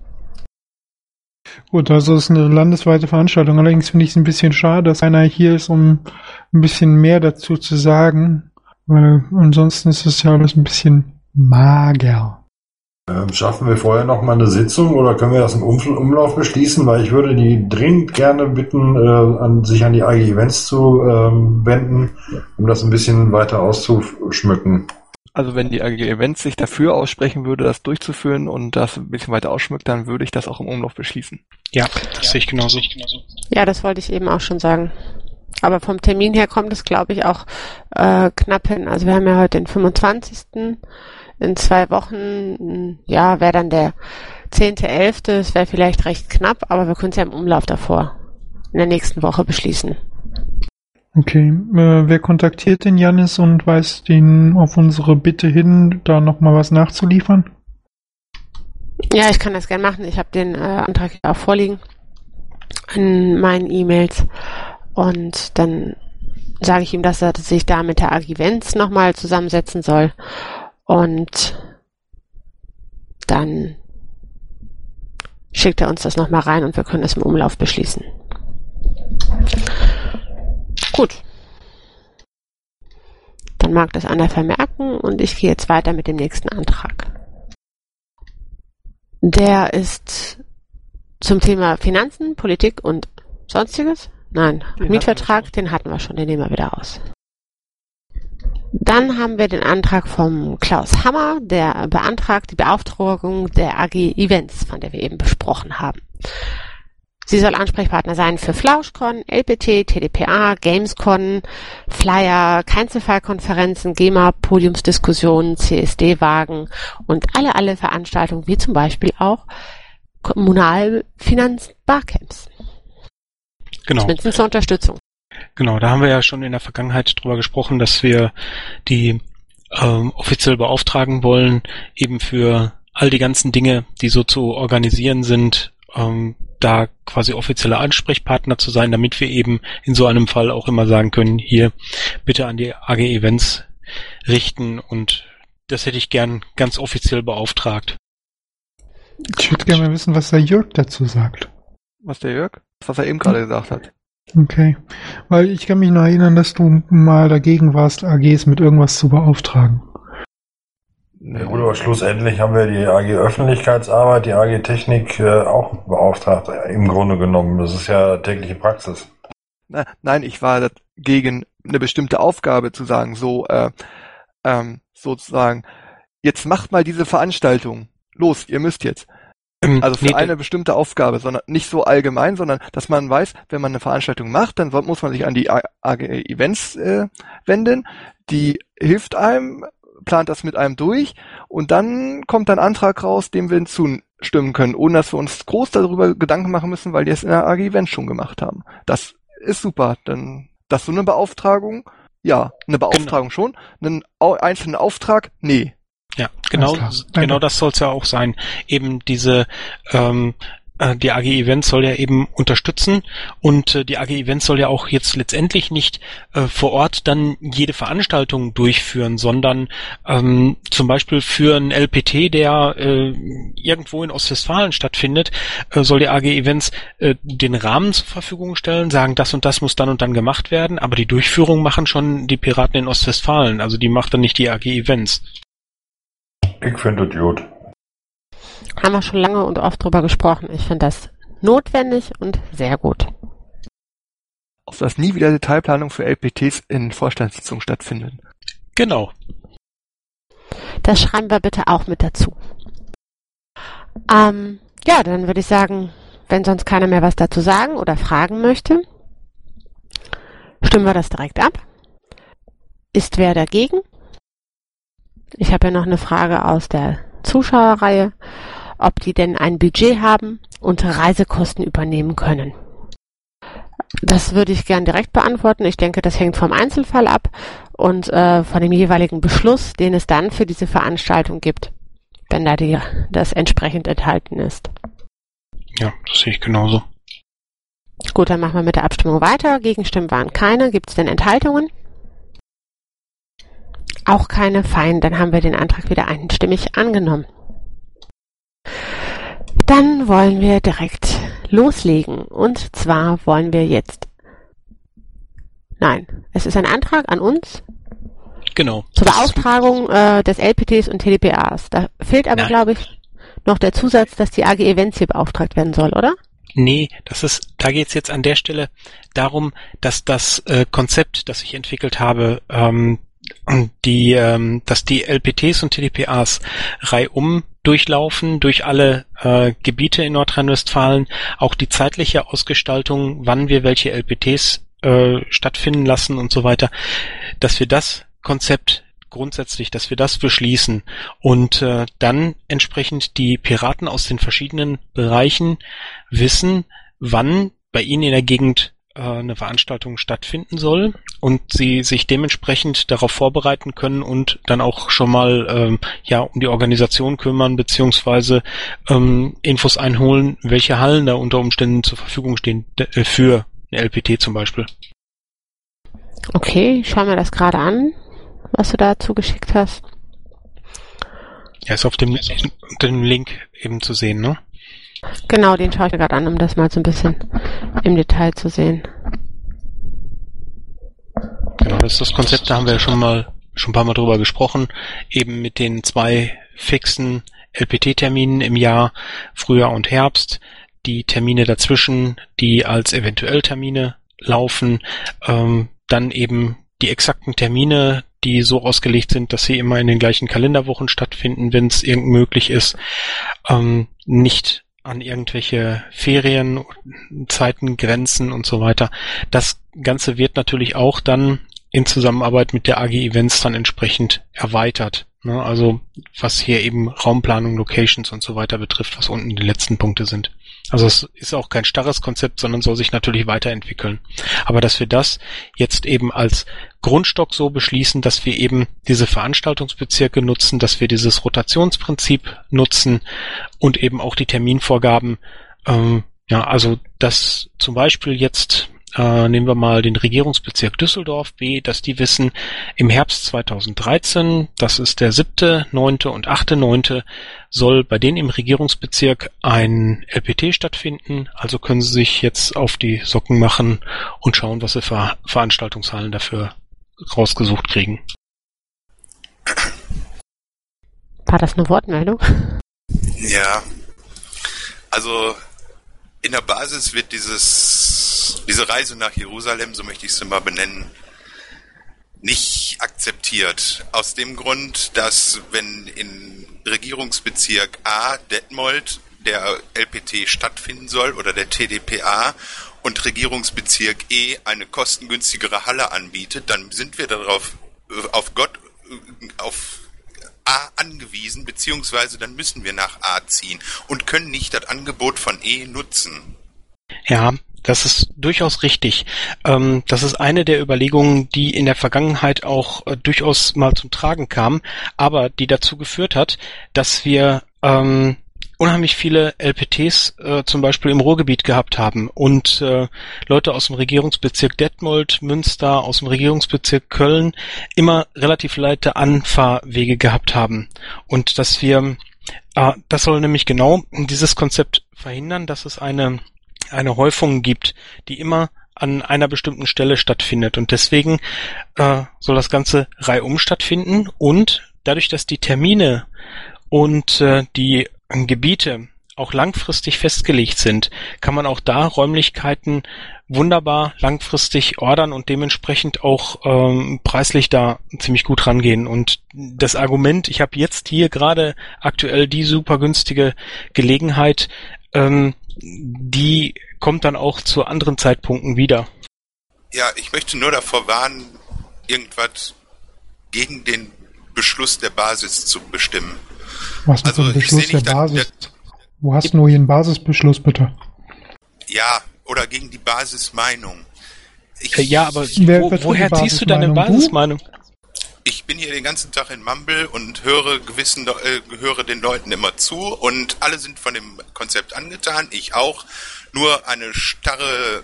Gut, also es ist eine landesweite Veranstaltung. Allerdings finde ich es ein bisschen schade, dass einer hier ist, um ein bisschen mehr dazu zu sagen. Weil ansonsten ist es ja alles ein bisschen mager. Schaffen wir vorher noch mal eine Sitzung oder können wir das im Umlauf beschließen? Weil ich würde die dringend gerne bitten, sich an die AG Events zu wenden, um das ein bisschen weiter auszuschmücken. Also wenn die AG Events sich dafür aussprechen würde, das durchzuführen und das ein bisschen weiter ausschmückt, dann würde ich das auch im Umlauf beschließen. Ja, das sehe ich genauso. Ja, das wollte ich eben auch schon sagen. Aber vom Termin her kommt es, glaube ich, auch knapp hin. Also wir haben ja heute den 25. In 2 Wochen, ja, wäre dann der 10.11. Das wäre vielleicht recht knapp, aber wir können es ja im Umlauf davor in der nächsten Woche beschließen. Okay, wer kontaktiert den Janis und weist ihn auf unsere Bitte hin, da nochmal was nachzuliefern? Ja, ich kann das gerne machen. Ich habe den Antrag auch vorliegen in meinen E-Mails und dann sage ich ihm, dass er sich da mit der AG Events nochmal zusammensetzen soll und dann schickt er uns das nochmal rein und wir können das im Umlauf beschließen. Gut. Dann mag das einer vermerken und ich gehe jetzt weiter mit dem nächsten Antrag. Der ist zum Thema Finanzen, Politik und Sonstiges. Nein, Mietvertrag, den hatten wir schon, den nehmen wir wieder aus. Dann haben wir den Antrag vom Klaus Hammer, der beantragt die Beauftragung der AG Events, von der wir eben besprochen haben. Sie soll Ansprechpartner sein für FlauschCon, LPT, TDPA, Gamescon, Flyer, Einzelfallkonferenzen, GEMA, Podiumsdiskussionen, CSD-Wagen und alle Veranstaltungen, wie zum Beispiel auch Kommunalfinanz-Barcamps. Genau. Zumindest zur Unterstützung. Genau, da haben wir ja schon in der Vergangenheit drüber gesprochen, dass wir die offiziell beauftragen wollen, eben für all die ganzen Dinge, die so zu organisieren sind, da quasi offizielle Ansprechpartner zu sein, damit wir eben in so einem Fall auch immer sagen können, hier bitte an die AG Events richten und das hätte ich gern ganz offiziell beauftragt. Ich würde gerne mal wissen, was der Jörg dazu sagt. Was der Jörg? Was er eben gerade gesagt hat. Okay, weil ich kann mich noch erinnern, dass du mal dagegen warst, AGs mit irgendwas zu beauftragen. Ja gut, aber schlussendlich haben wir die AG Öffentlichkeitsarbeit, die AG Technik auch beauftragt, im Grunde genommen. Das ist ja tägliche Praxis. Nein, ich war gegen eine bestimmte Aufgabe zu sagen, sozusagen, jetzt macht mal diese Veranstaltung. Los, ihr müsst jetzt. Also für eine bestimmte Aufgabe, sondern nicht so allgemein, sondern dass man weiß, wenn man eine Veranstaltung macht, dann muss man sich an die AG Events wenden. Die hilft einem, plant das mit einem durch und dann kommt ein Antrag raus, dem wir zustimmen können, ohne dass wir uns groß darüber Gedanken machen müssen, weil die es in der AG Events schon gemacht haben. Das ist super. Dann, das so eine Beauftragung, ja, eine Beauftragung schon, einen einzelnen Auftrag, nee. Ja, genau das soll es ja auch sein. Eben diese, die AG Events soll ja eben unterstützen und die AG Events soll ja auch jetzt letztendlich nicht vor Ort dann jede Veranstaltung durchführen, sondern zum Beispiel für einen LPT, der irgendwo in Ostwestfalen stattfindet, soll die AG Events den Rahmen zur Verfügung stellen, sagen, das und das muss dann und dann gemacht werden, aber die Durchführung machen schon die Piraten in Ostwestfalen, also die macht dann nicht die AG Events. Ich finde das gut. Haben wir schon lange und oft drüber gesprochen. Ich finde das notwendig und sehr gut. Auch dass nie wieder Detailplanung für LPTs in Vorstandssitzungen stattfinden. Genau. Das schreiben wir bitte auch mit dazu. Ja, dann würde ich sagen, wenn sonst keiner mehr was dazu sagen oder fragen möchte, stimmen wir das direkt ab. Ist wer dagegen? Ich habe ja noch eine Frage aus der Zuschauerreihe, ob die denn ein Budget haben und Reisekosten übernehmen können. Das würde ich gern direkt beantworten. Ich denke, das hängt vom Einzelfall ab und von dem jeweiligen Beschluss, den es dann für diese Veranstaltung gibt, wenn da das entsprechend enthalten ist. Ja, das sehe ich genauso. Gut, dann machen wir mit der Abstimmung weiter. Gegenstimmen waren keine. Gibt es denn Enthaltungen? Auch keine. Fein, dann haben wir den Antrag wieder einstimmig angenommen. Dann wollen wir direkt loslegen. Und zwar wollen wir jetzt... Nein, es ist ein Antrag an uns. Genau. Zur Beauftragung des LPTs und TDPAs. Da fehlt aber, glaube ich, noch der Zusatz, dass die AG Events hier beauftragt werden soll, oder? Nee, da geht's jetzt an der Stelle darum, dass das Konzept, das ich entwickelt habe, dass die LPTs und TDPAs reihum durchlaufen durch alle Gebiete in Nordrhein-Westfalen, auch die zeitliche Ausgestaltung, wann wir welche LPTs stattfinden lassen und so weiter, dass wir das Konzept grundsätzlich, dass wir das beschließen und dann entsprechend die Piraten aus den verschiedenen Bereichen wissen, wann bei ihnen in der Gegend eine Veranstaltung stattfinden soll und sie sich dementsprechend darauf vorbereiten können und dann auch schon mal um die Organisation kümmern beziehungsweise Infos einholen, welche Hallen da unter Umständen zur Verfügung stehen für eine LPT zum Beispiel. Okay, ich schaue mir das gerade an, was du dazu geschickt hast. Ja, ist auf dem Link eben zu sehen, ne? Genau, den schaue ich mir gerade an, um das mal so ein bisschen im Detail zu sehen. Genau, das ist das Konzept, da haben wir ja schon ein paar Mal drüber gesprochen, eben mit den 2 fixen LPT-Terminen im Jahr, Frühjahr und Herbst, die Termine dazwischen, die als eventuell Termine laufen, dann eben die exakten Termine, die so ausgelegt sind, dass sie immer in den gleichen Kalenderwochen stattfinden, wenn es irgend möglich ist, nicht an irgendwelche Ferien, Zeiten, Grenzen und so weiter. Das Ganze wird natürlich auch dann in Zusammenarbeit mit der AG Events dann entsprechend erweitert. Ne? Also was hier eben Raumplanung, Locations und so weiter betrifft, was unten die letzten Punkte sind. Also es ist auch kein starres Konzept, sondern soll sich natürlich weiterentwickeln. Aber dass wir das jetzt eben als Grundstock so beschließen, dass wir eben diese Veranstaltungsbezirke nutzen, dass wir dieses Rotationsprinzip nutzen und eben auch die Terminvorgaben, also dass zum Beispiel jetzt nehmen wir mal den Regierungsbezirk Düsseldorf B, dass die wissen, im Herbst 2013, das ist der 7., 9. und 8.9., soll bei denen im Regierungsbezirk ein LPT stattfinden. Also können sie sich jetzt auf die Socken machen und schauen, was sie für Veranstaltungshallen dafür rausgesucht kriegen. War das eine Wortmeldung? Ja, also in der Basis wird diese Reise nach Jerusalem, so möchte ich es mal benennen, nicht akzeptiert. Aus dem Grund, dass wenn in Regierungsbezirk A, Detmold, der LPT stattfinden soll oder der TDPA und Regierungsbezirk E eine kostengünstigere Halle anbietet, dann sind wir darauf auf A angewiesen, beziehungsweise dann müssen wir nach A ziehen und können nicht das Angebot von E nutzen. Ja, das ist durchaus richtig. Das ist eine der Überlegungen, die in der Vergangenheit auch durchaus mal zum Tragen kam, aber die dazu geführt hat, dass wir unheimlich viele LPTs zum Beispiel im Ruhrgebiet gehabt haben und Leute aus dem Regierungsbezirk Detmold, Münster, aus dem Regierungsbezirk Köln immer relativ leite Anfahrwege gehabt haben. Und dass wir, das soll nämlich genau dieses Konzept verhindern, dass es eine Häufung gibt, die immer an einer bestimmten Stelle stattfindet. Und deswegen soll das Ganze reihum stattfinden. Und dadurch, dass die Termine und die Gebiete auch langfristig festgelegt sind, kann man auch da Räumlichkeiten wunderbar langfristig ordern und dementsprechend auch preislich da ziemlich gut rangehen. Und das Argument, ich habe jetzt hier gerade aktuell die super günstige Gelegenheit, die kommt dann auch zu anderen Zeitpunkten wieder. Ja, ich möchte nur davor warnen, irgendwas gegen den Beschluss der Basis zu bestimmen. Was mit dem Beschluss der Basis? Wo hast du hier einen Basisbeschluss, bitte? Ja, oder gegen die Basismeinung. Ja, aber woher ziehst du deine Basismeinung? Ich bin hier den ganzen Tag in Mumble und höre den Leuten immer zu und alle sind von dem Konzept angetan, ich auch. Nur eine starre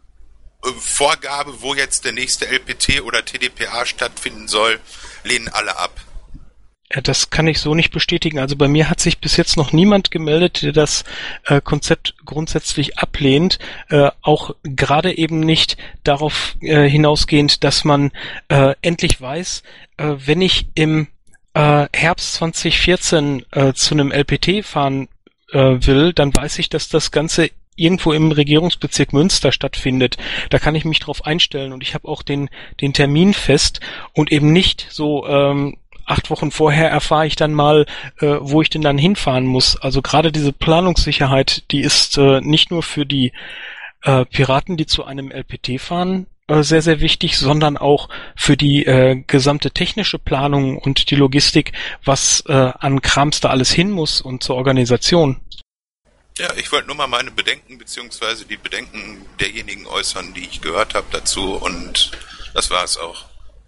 Vorgabe, wo jetzt der nächste LPT oder TDPA stattfinden soll, lehnen alle ab. Ja, das kann ich so nicht bestätigen. Also bei mir hat sich bis jetzt noch niemand gemeldet, der das Konzept grundsätzlich ablehnt. Auch gerade eben nicht darauf hinausgehend, dass man endlich weiß, wenn ich im Herbst 2014 zu einem LPT fahren will, dann weiß ich, dass das Ganze irgendwo im Regierungsbezirk Münster stattfindet. Da kann ich mich drauf einstellen und ich habe auch den Termin fest und eben nicht so 8 Wochen vorher erfahre ich dann mal, wo ich denn dann hinfahren muss. Also gerade diese Planungssicherheit, die ist nicht nur für die Piraten, die zu einem LPT fahren, sehr, sehr wichtig, sondern auch für die gesamte technische Planung und die Logistik, was an Krams da alles hin muss und zur Organisation. Ja, ich wollte nur mal meine Bedenken beziehungsweise die Bedenken derjenigen äußern, die ich gehört habe dazu und das war es auch.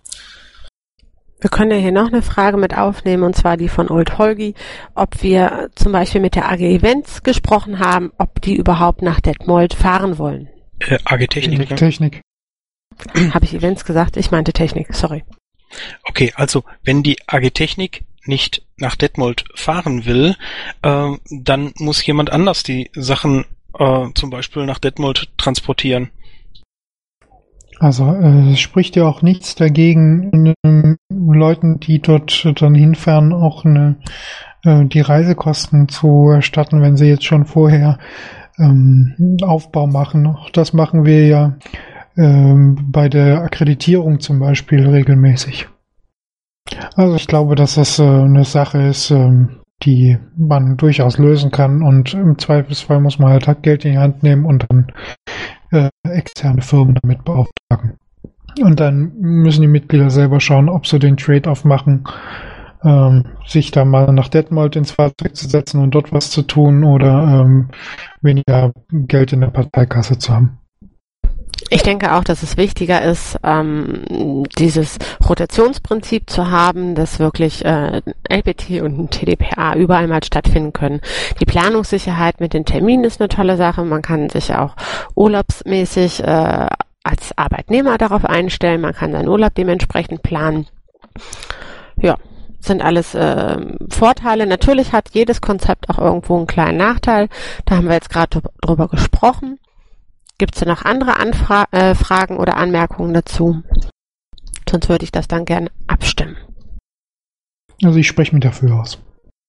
Wir können ja hier noch eine Frage mit aufnehmen, und zwar die von Old Holgi, ob wir zum Beispiel mit der AG Events gesprochen haben, ob die überhaupt nach Detmold fahren wollen. AG Technik. Technik. Habe ich Events gesagt? Ich meinte Technik, sorry. Okay, also wenn die AG Technik nicht nach Detmold fahren will, dann muss jemand anders die Sachen zum Beispiel nach Detmold transportieren. Also es spricht ja auch nichts dagegen, Leuten, die dort dann hinfahren, auch die Reisekosten zu erstatten, wenn sie jetzt schon vorher Aufbau machen. Auch das machen wir ja bei der Akkreditierung zum Beispiel regelmäßig. Also ich glaube, dass das eine Sache ist, die man durchaus lösen kann und im Zweifelsfall muss man halt Geld in die Hand nehmen und dann externe Firmen damit beauftragen. Und dann müssen die Mitglieder selber schauen, ob sie den Trade-off machen, sich da mal nach Detmold ins Fahrzeug zu setzen und dort was zu tun oder weniger Geld in der Parteikasse zu haben. Ich denke auch, dass es wichtiger ist, dieses Rotationsprinzip zu haben, dass wirklich LPT und TDPA überall mal stattfinden können. Die Planungssicherheit mit den Terminen ist eine tolle Sache. Man kann sich auch urlaubsmäßig als Arbeitnehmer darauf einstellen. Man kann seinen Urlaub dementsprechend planen. Ja, sind alles Vorteile. Natürlich hat jedes Konzept auch irgendwo einen kleinen Nachteil. Da haben wir jetzt gerade drüber gesprochen. Gibt es denn noch andere Fragen oder Anmerkungen dazu? Sonst würde ich das dann gerne abstimmen. Also ich spreche mich dafür aus.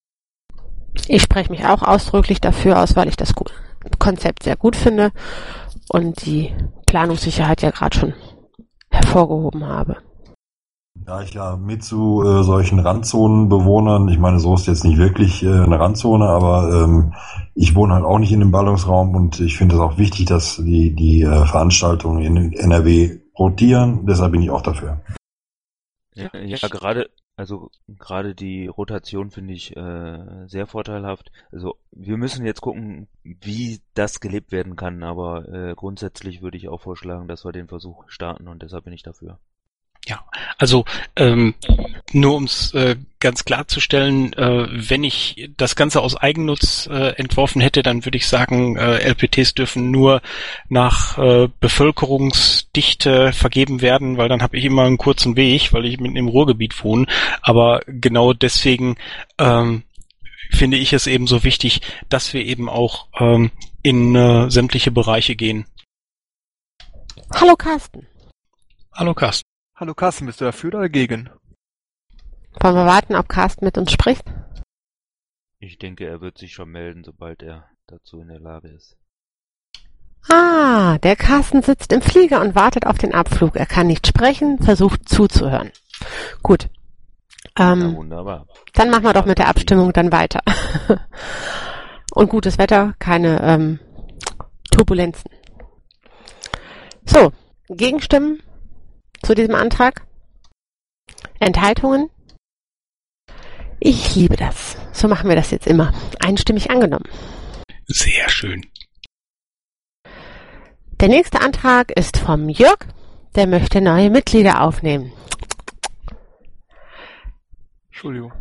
Ich spreche mich auch ausdrücklich dafür aus, weil ich das Konzept sehr gut finde und die Planungssicherheit ja gerade schon hervorgehoben habe. Da ich ja mit zu solchen Randzonenbewohnern, ich meine, so ist jetzt nicht wirklich eine Randzone, aber ich wohne halt auch nicht in dem Ballungsraum und ich finde es auch wichtig, dass die Veranstaltungen in NRW rotieren. Deshalb bin ich auch dafür. Ja, gerade die Rotation finde ich sehr vorteilhaft. Also wir müssen jetzt gucken, wie das gelebt werden kann, aber grundsätzlich würde ich auch vorschlagen, dass wir den Versuch starten und deshalb bin ich dafür. Ja, also nur um es ganz klarzustellen, wenn ich das Ganze aus Eigennutz entworfen hätte, dann würde ich sagen, LPTs dürfen nur nach Bevölkerungsdichte vergeben werden, weil dann habe ich immer einen kurzen Weg, weil ich mitten im Ruhrgebiet wohne. Aber genau deswegen finde ich es eben so wichtig, dass wir eben auch in sämtliche Bereiche gehen. Hallo Carsten. Hallo Carsten. Hallo Carsten, bist du dafür oder dagegen? Wollen wir warten, ob Carsten mit uns spricht? Ich denke, er wird sich schon melden, sobald er dazu in der Lage ist. Ah, der Carsten sitzt im Flieger und wartet auf den Abflug. Er kann nicht sprechen, versucht zuzuhören. Gut. Na, wunderbar. Dann machen wir doch mit der Abstimmung dann weiter. Und gutes Wetter, keine Turbulenzen. So, Gegenstimmen zu diesem Antrag? Enthaltungen? Ich liebe das. So machen wir das jetzt immer. Einstimmig angenommen. Sehr schön. Der nächste Antrag ist vom Jörg. Der möchte neue Mitglieder aufnehmen. Entschuldigung.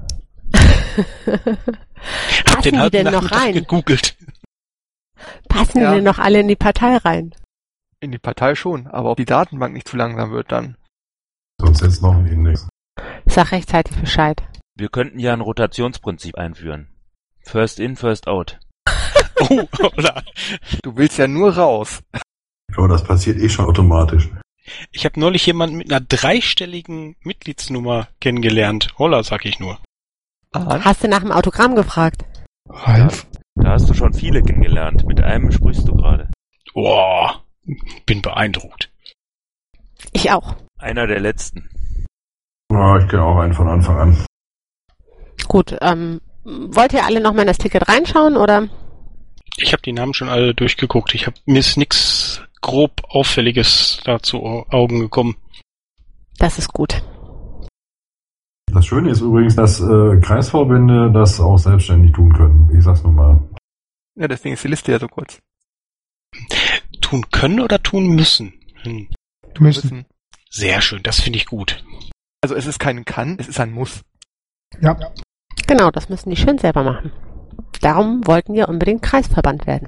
Passen die denn noch rein? Gegoogelt. Passen die denn noch alle in die Partei rein? In die Partei schon, aber ob die Datenbank nicht zu langsam wird dann. Sonst jetzt noch ein Index. Sag rechtzeitig Bescheid. Wir könnten ja ein Rotationsprinzip einführen. First in, first out. Oh, oder? Du willst ja nur raus. Aber das passiert eh schon automatisch. Ich habe neulich jemanden mit einer 3-stelligen Mitgliedsnummer kennengelernt. Holla, sag ich nur. Hast du nach dem Autogramm gefragt? Ralf? Da hast du schon viele kennengelernt. Mit einem sprichst du gerade. Boah, bin beeindruckt. Ich auch. Einer der letzten. Ja, ich kenne auch einen von Anfang an. Gut, wollt ihr alle nochmal in das Ticket reinschauen, oder? Ich habe die Namen schon alle durchgeguckt. Mir ist nichts grob Auffälliges da zu Augen gekommen. Das ist gut. Das Schöne ist übrigens, dass Kreisverbände das auch selbstständig tun können. Ich sag's nur mal. Ja, deswegen ist die Liste ja so kurz. Tun können oder tun müssen? Müssen. Sehr schön, das finde ich gut. Also es ist kein Kann, es ist ein Muss. Ja. Genau, das müssen die schön selber machen. Darum wollten wir unbedingt Kreisverband werden.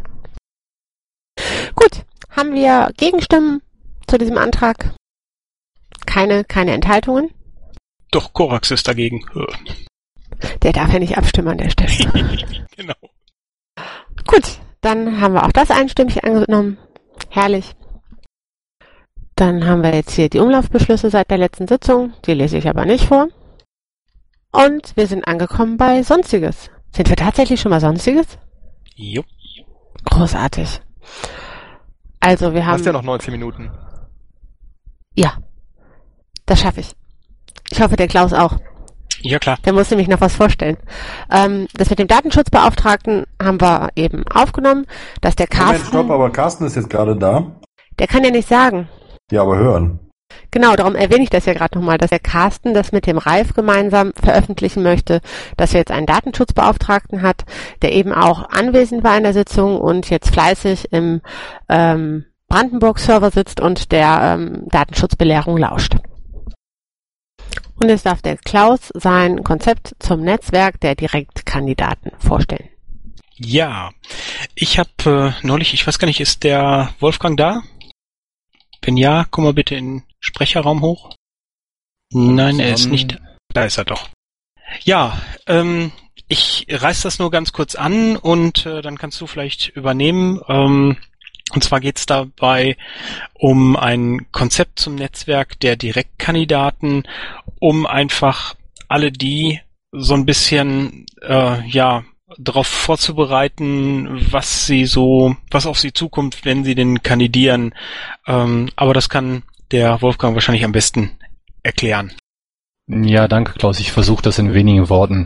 Gut, haben wir Gegenstimmen zu diesem Antrag? Keine Enthaltungen? Doch, Korax ist dagegen. Der darf ja nicht abstimmen an der Stelle. Genau. Gut, dann haben wir auch das einstimmig angenommen. Herrlich. Dann haben wir jetzt hier die Umlaufbeschlüsse seit der letzten Sitzung. Die lese ich aber nicht vor. Und wir sind angekommen bei Sonstiges. Sind wir tatsächlich schon mal Sonstiges? Jo. Großartig. Also wir haben... Hast ja noch 19 Minuten. Ja, das schaffe ich. Ich hoffe, der Klaus auch. Ja, klar. Der muss nämlich noch was vorstellen. Das mit dem Datenschutzbeauftragten haben wir eben aufgenommen, dass der Carsten... Moment, stopp, aber Carsten ist jetzt gerade da. Der kann ja nicht sagen. Ja, aber hören. Genau, darum erwähne ich das ja gerade nochmal, dass der Carsten das mit dem Ralf gemeinsam veröffentlichen möchte, dass er jetzt einen Datenschutzbeauftragten hat, der eben auch anwesend war in der Sitzung und jetzt fleißig im Brandenburg-Server sitzt und der Datenschutzbelehrung lauscht. Und jetzt darf der Klaus sein Konzept zum Netzwerk der Direktkandidaten vorstellen. Ja, ich habe neulich, ich weiß gar nicht, ist der Wolfgang da? Wenn ja, komm mal bitte in den Sprecherraum hoch. Nein, er ist nicht. Da ist er doch. Ja, ich reiß das nur ganz kurz an und dann kannst du vielleicht übernehmen. Und zwar geht's dabei um ein Konzept zum Netzwerk der Direktkandidaten, um einfach alle die so ein bisschen darauf vorzubereiten, was auf sie zukommt, wenn sie denn kandidieren. Aber das kann der Wolfgang wahrscheinlich am besten erklären. Ja, danke Klaus. Ich versuche das in wenigen Worten.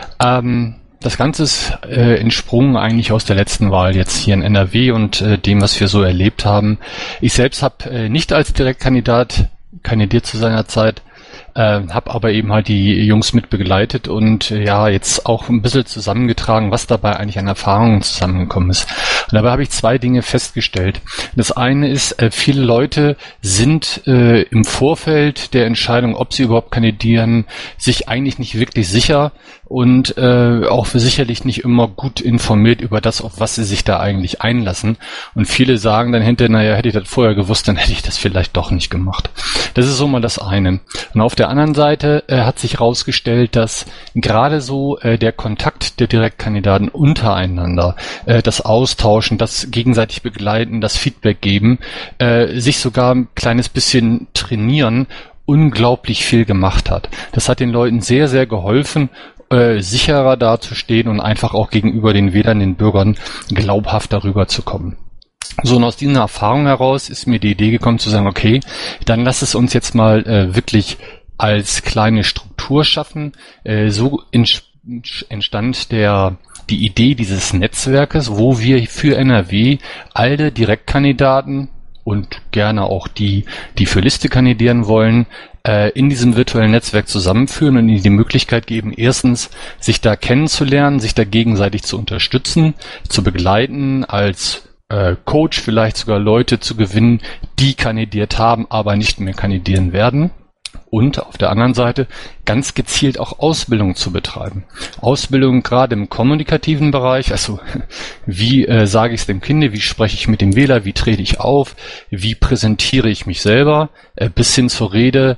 Das Ganze ist entsprungen eigentlich aus der letzten Wahl jetzt hier in NRW und dem, was wir so erlebt haben. Ich selbst habe nicht als Direktkandidat kandidiert zu seiner Zeit, habe aber eben halt die Jungs mit begleitet und ja, jetzt auch ein bisschen zusammengetragen, was dabei eigentlich an Erfahrungen zusammengekommen ist. Und dabei habe ich 2 Dinge festgestellt. Das eine ist, viele Leute sind im Vorfeld der Entscheidung, ob sie überhaupt kandidieren, sich eigentlich nicht wirklich sicher und auch sicherlich nicht immer gut informiert über das, auf was sie sich da eigentlich einlassen. Und viele sagen dann hinterher, naja, hätte ich das vorher gewusst, dann hätte ich das vielleicht doch nicht gemacht. Das ist so mal das eine. Und auf der anderen Seite hat sich herausgestellt, dass gerade so der Kontakt der Direktkandidaten untereinander, das Austauschen, das gegenseitig begleiten, das Feedback geben, sich sogar ein kleines bisschen trainieren, unglaublich viel gemacht hat. Das hat den Leuten sehr, sehr geholfen, sicherer dazustehen und einfach auch gegenüber den Wählern, den Bürgern glaubhaft darüber zu kommen. So, und aus dieser Erfahrung heraus ist mir die Idee gekommen zu sagen, okay, dann lass es uns jetzt mal wirklich als kleine Struktur schaffen. So entstand die Idee dieses Netzwerkes, wo wir für NRW alle Direktkandidaten und gerne auch die für Liste kandidieren wollen, in diesem virtuellen Netzwerk zusammenführen und ihnen die Möglichkeit geben, erstens sich da kennenzulernen, sich da gegenseitig zu unterstützen, zu begleiten, als Coach vielleicht sogar Leute zu gewinnen, die kandidiert haben, aber nicht mehr kandidieren werden. Und auf der anderen Seite ganz gezielt auch Ausbildung zu betreiben. Ausbildung gerade im kommunikativen Bereich, also wie sage ich es dem Kind, wie spreche ich mit dem Wähler, wie trete ich auf, wie präsentiere ich mich selber, bis hin zur Rede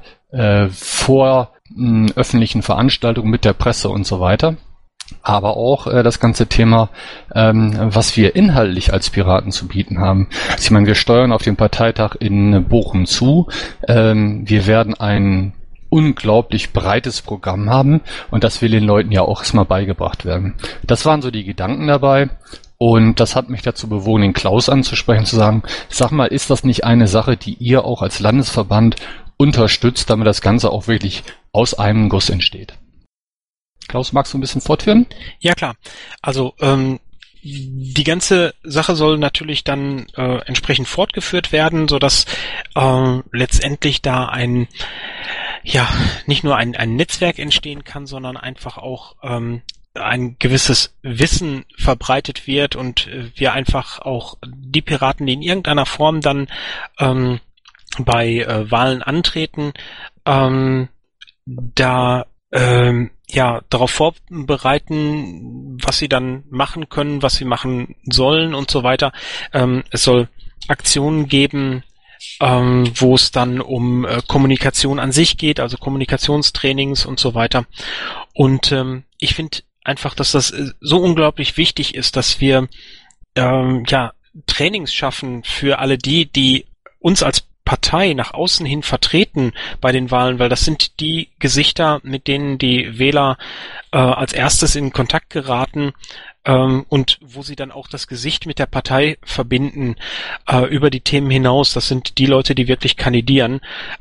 vor öffentlichen Veranstaltungen mit der Presse und so weiter. Aber auch das ganze Thema, was wir inhaltlich als Piraten zu bieten haben. Also ich meine, wir steuern auf den Parteitag in Bochum zu. Wir werden ein unglaublich breites Programm haben und das will den Leuten ja auch erstmal beigebracht werden. Das waren so die Gedanken dabei. Und das hat mich dazu bewogen, den Klaus anzusprechen, zu sagen, sag mal, ist das nicht eine Sache, die ihr auch als Landesverband unterstützt, damit das Ganze auch wirklich aus einem Guss entsteht? Klaus, magst du ein bisschen fortführen? Ja, klar. Also die ganze Sache soll natürlich dann entsprechend fortgeführt werden, sodass letztendlich da nicht nur ein Netzwerk entstehen kann, sondern einfach auch ein gewisses Wissen verbreitet wird und wir einfach auch die Piraten, die in irgendeiner Form dann bei Wahlen antreten, darauf vorbereiten, was sie dann machen können, was sie machen sollen und so weiter. Es soll Aktionen geben, wo es dann um Kommunikation an sich geht, also Kommunikationstrainings und so weiter. Und ich finde einfach, dass das so unglaublich wichtig ist, dass wir Trainings schaffen für alle die uns als Partei nach außen hin vertreten bei den Wahlen, weil das sind die Gesichter, mit denen die Wähler als erstes in Kontakt geraten und wo sie dann auch das Gesicht mit der Partei verbinden über die Themen hinaus. Das sind die Leute, die wirklich kandidieren.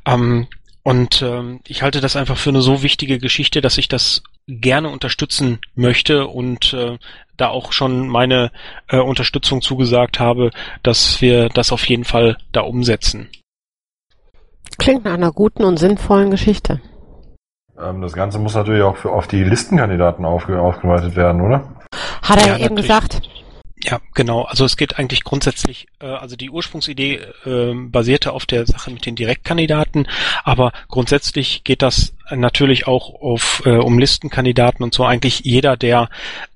Und ich halte das einfach für eine so wichtige Geschichte, dass ich das gerne unterstützen möchte und da auch schon meine Unterstützung zugesagt habe, dass wir das auf jeden Fall da umsetzen. Klingt nach einer guten und sinnvollen Geschichte. Das Ganze muss natürlich auch auf die Listenkandidaten aufgeweitet werden, oder? Hat er ja eben gesagt. Ja, genau. Also es geht eigentlich grundsätzlich, also die Ursprungsidee basierte auf der Sache mit den Direktkandidaten, aber grundsätzlich geht das natürlich auch um Listenkandidaten und so eigentlich jeder, der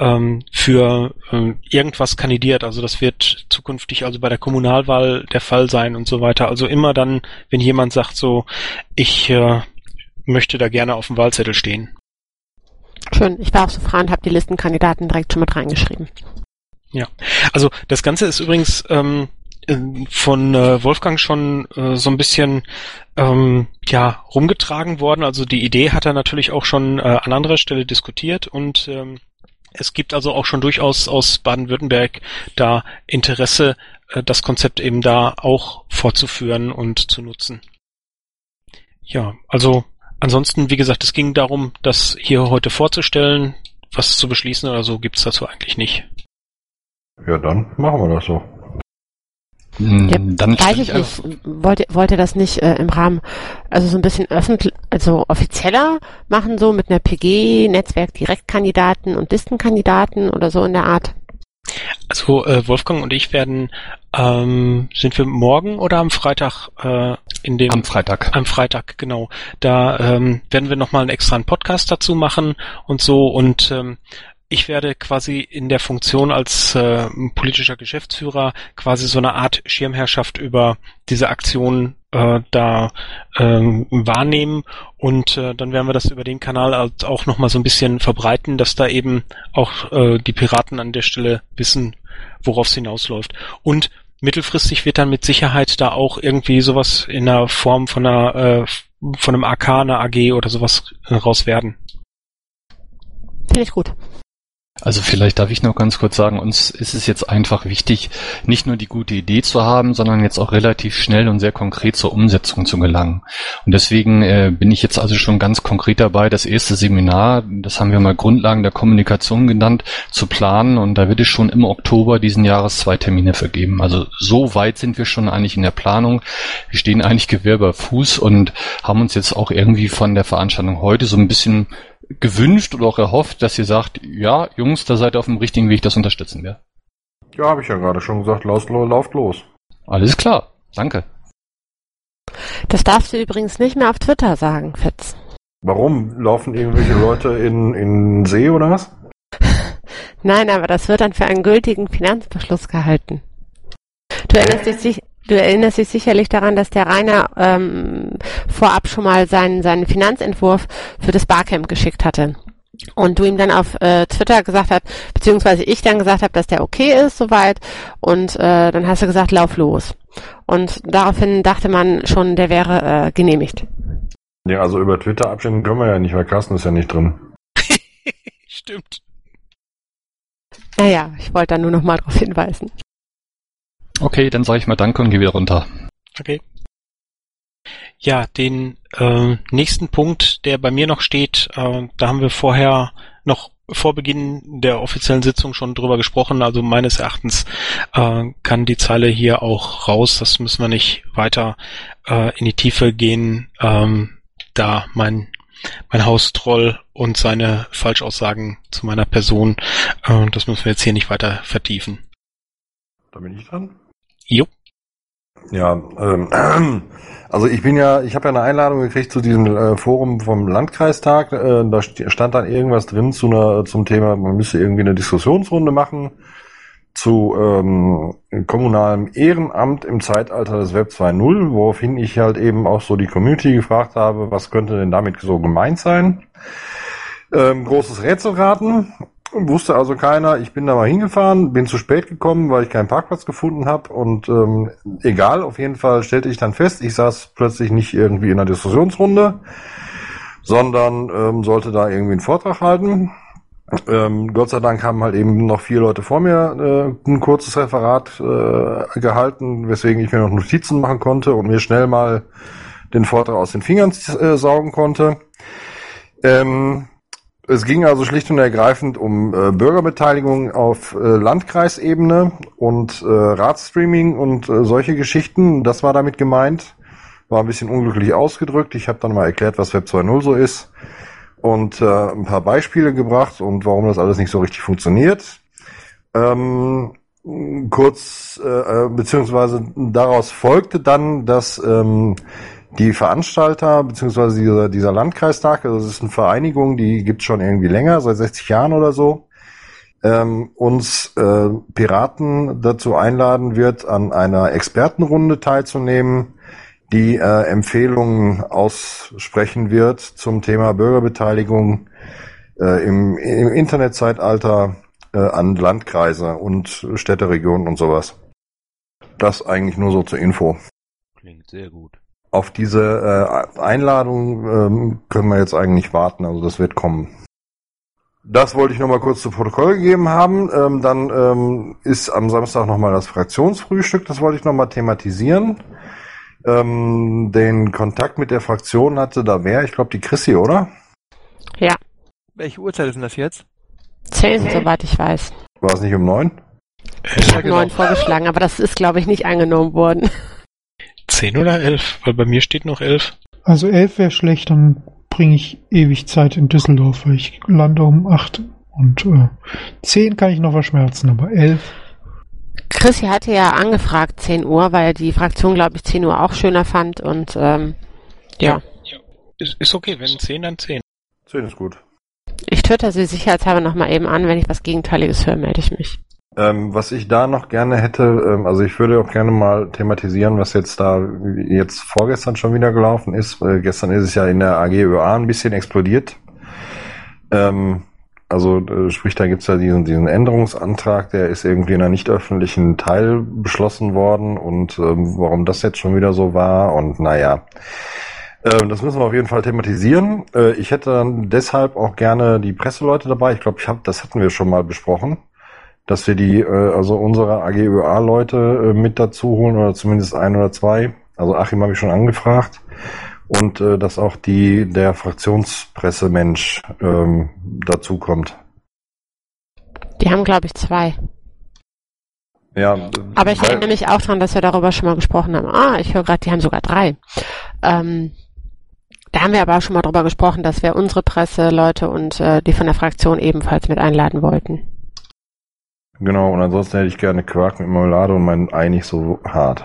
für irgendwas kandidiert. Also das wird zukünftig also bei der Kommunalwahl der Fall sein und so weiter. Also immer dann, wenn jemand sagt so, ich möchte da gerne auf dem Wahlzettel stehen. Schön. Ich war auch so frei und habe die Listenkandidaten direkt schon mit reingeschrieben. Ja, also das Ganze ist übrigens von Wolfgang schon so ein bisschen rumgetragen worden. Also die Idee hat er natürlich auch schon an anderer Stelle diskutiert und es gibt also auch schon durchaus aus Baden-Württemberg da Interesse, das Konzept eben da auch fortzuführen und zu nutzen. Ja, also Ansonsten, wie gesagt, es ging darum, das hier heute vorzustellen. Was zu beschließen oder so gibt's dazu eigentlich nicht. Ja, dann machen wir das so. Ja, Dann weiß ich nicht. Wollte das nicht im Rahmen, also so ein bisschen öffentlich, also offizieller machen, so mit einer PG, Netzwerk Direktkandidaten und Listenkandidaten oder so in der Art? Also Wolfgang und ich werden, sind wir morgen oder am Freitag Am Freitag. Am Freitag, genau. Da werden wir nochmal einen extra Podcast dazu machen und so und ich werde quasi in der Funktion als politischer Geschäftsführer quasi so eine Art Schirmherrschaft über diese Aktion wahrnehmen und dann werden wir das über den Kanal auch nochmal so ein bisschen verbreiten, dass da eben auch die Piraten an der Stelle wissen, worauf es hinausläuft. Und mittelfristig wird dann mit Sicherheit da auch irgendwie sowas in der Form von einem AK, einer AG oder sowas raus werden. Finde ich gut. Also vielleicht darf ich noch ganz kurz sagen, uns ist es jetzt einfach wichtig, nicht nur die gute Idee zu haben, sondern jetzt auch relativ schnell und sehr konkret zur Umsetzung zu gelangen. Und deswegen bin ich jetzt also schon ganz konkret dabei, das erste Seminar, das haben wir mal Grundlagen der Kommunikation genannt, zu planen. Und da wird es schon im Oktober diesen Jahres 2 Termine vergeben. Also so weit sind wir schon eigentlich in der Planung. Wir stehen eigentlich Gewehr bei Fuß und haben uns jetzt auch irgendwie von der Veranstaltung heute so ein bisschen gewünscht oder auch erhofft, dass ihr sagt, ja, Jungs, da seid ihr auf dem richtigen Weg, das unterstützen wir. Ja, habe ich ja gerade schon gesagt, lauft los. Alles klar, danke. Das darfst du übrigens nicht mehr auf Twitter sagen, Fitz. Warum? Laufen irgendwelche Leute in den See oder was? Nein, aber das wird dann für einen gültigen Finanzbeschluss gehalten. Du erinnerst dich sicherlich daran, dass der Rainer vorab schon mal seinen Finanzentwurf für das Barcamp geschickt hatte. Und du ihm dann auf Twitter gesagt hast, beziehungsweise ich dann gesagt habe, dass der okay ist soweit. Und dann hast du gesagt, lauf los. Und daraufhin dachte man schon, der wäre genehmigt. Ja, also über Twitter abstimmen können wir ja nicht, weil Carsten ist ja nicht drin. Stimmt. Naja, ich wollte da nur noch mal drauf hinweisen. Okay, dann sage ich mal Danke und gehe wieder runter. Okay. Ja, den nächsten Punkt, der bei mir noch steht, da haben wir vorher noch vor Beginn der offiziellen Sitzung schon drüber gesprochen. Also meines Erachtens kann die Zeile hier auch raus. Das müssen wir nicht weiter in die Tiefe gehen, da mein Haustroll und seine Falschaussagen zu meiner Person, das müssen wir jetzt hier nicht weiter vertiefen. Da bin ich dran? Jo. Ja, also ich habe ja eine Einladung gekriegt zu diesem Forum vom Landkreistag. Da stand dann irgendwas drin zum Thema, man müsste irgendwie eine Diskussionsrunde machen zu kommunalem Ehrenamt im Zeitalter des Web 2.0, woraufhin ich halt eben auch so die Community gefragt habe, was könnte denn damit so gemeint sein. Großes Rätselraten. Wusste also keiner, ich bin da mal hingefahren, bin zu spät gekommen, weil ich keinen Parkplatz gefunden habe und egal, auf jeden Fall stellte ich dann fest, ich saß plötzlich nicht irgendwie in einer Diskussionsrunde, sondern sollte da irgendwie einen Vortrag halten. Gott sei Dank haben halt eben noch 4 Leute vor mir ein kurzes Referat gehalten, weswegen ich mir noch Notizen machen konnte und mir schnell mal den Vortrag aus den Fingern saugen konnte. Es ging also schlicht und ergreifend um Bürgerbeteiligung auf Landkreisebene und Radstreaming und solche Geschichten. Das war damit gemeint. War ein bisschen unglücklich ausgedrückt. Ich habe dann mal erklärt, was Web 2.0 so ist und ein paar Beispiele gebracht und warum das alles nicht so richtig funktioniert. Beziehungsweise daraus folgte dann, dass die Veranstalter, beziehungsweise dieser Landkreistag, also das ist eine Vereinigung, die gibt's schon irgendwie länger, seit 60 Jahren oder so, uns Piraten dazu einladen wird, an einer Expertenrunde teilzunehmen, die Empfehlungen aussprechen wird zum Thema Bürgerbeteiligung im Internetzeitalter an Landkreise und Städteregionen und sowas. Das eigentlich nur so zur Info. Klingt sehr gut. Auf diese Einladung können wir jetzt eigentlich warten, also das wird kommen. Das wollte ich nochmal kurz zu Protokoll gegeben haben. Dann ist am Samstag nochmal das Fraktionsfrühstück, das wollte ich nochmal thematisieren. den Kontakt mit der Fraktion hatte, da wäre, ich glaube, die Chrissy, oder? Ja. Welche Uhrzeit ist denn das jetzt? 10, soweit ich weiß. War es nicht um 9? Ich habe 9 vorgeschlagen, aber das ist, glaube ich, nicht angenommen worden. 10 oder 11? Weil bei mir steht noch 11. Also 11 wäre schlecht, dann bringe ich ewig Zeit in Düsseldorf, weil ich lande um 8 und 10 kann ich noch verschmerzen, aber 11. Chrissy hatte ja angefragt 10 Uhr, weil die Fraktion, glaube ich, 10 Uhr auch schöner fand und ja. Ist okay, wenn 10, dann 10. 10 ist gut. Ich töte sie sicherheitshalber nochmal eben an, wenn ich was Gegenteiliges höre, melde ich mich. Was ich da noch gerne hätte, also ich würde auch gerne mal thematisieren, was jetzt vorgestern schon wieder gelaufen ist. Gestern ist es ja in der AGÖA ein bisschen explodiert. Sprich, da gibt's ja diesen Änderungsantrag, der ist irgendwie in einer nicht öffentlichen Teil beschlossen worden und warum das jetzt schon wieder so war und naja. Das müssen wir auf jeden Fall thematisieren. Ich hätte dann deshalb auch gerne die Presseleute dabei. Ich glaube, das hatten wir schon mal besprochen, dass wir unsere AGÖA-Leute mit dazu holen oder zumindest 1 oder 2. Also Achim habe ich schon angefragt. Und dass auch der Fraktionspressemensch dazu kommt. Die haben, glaube ich, 2. Ja. Aber ich erinnere mich auch dran, dass wir darüber schon mal gesprochen haben. Ich höre gerade, die haben sogar 3. Da haben wir aber auch schon mal drüber gesprochen, dass wir unsere Presseleute und die von der Fraktion ebenfalls mit einladen wollten. Genau, und ansonsten hätte ich gerne Quark mit Marmelade und mein Ei nicht so hart.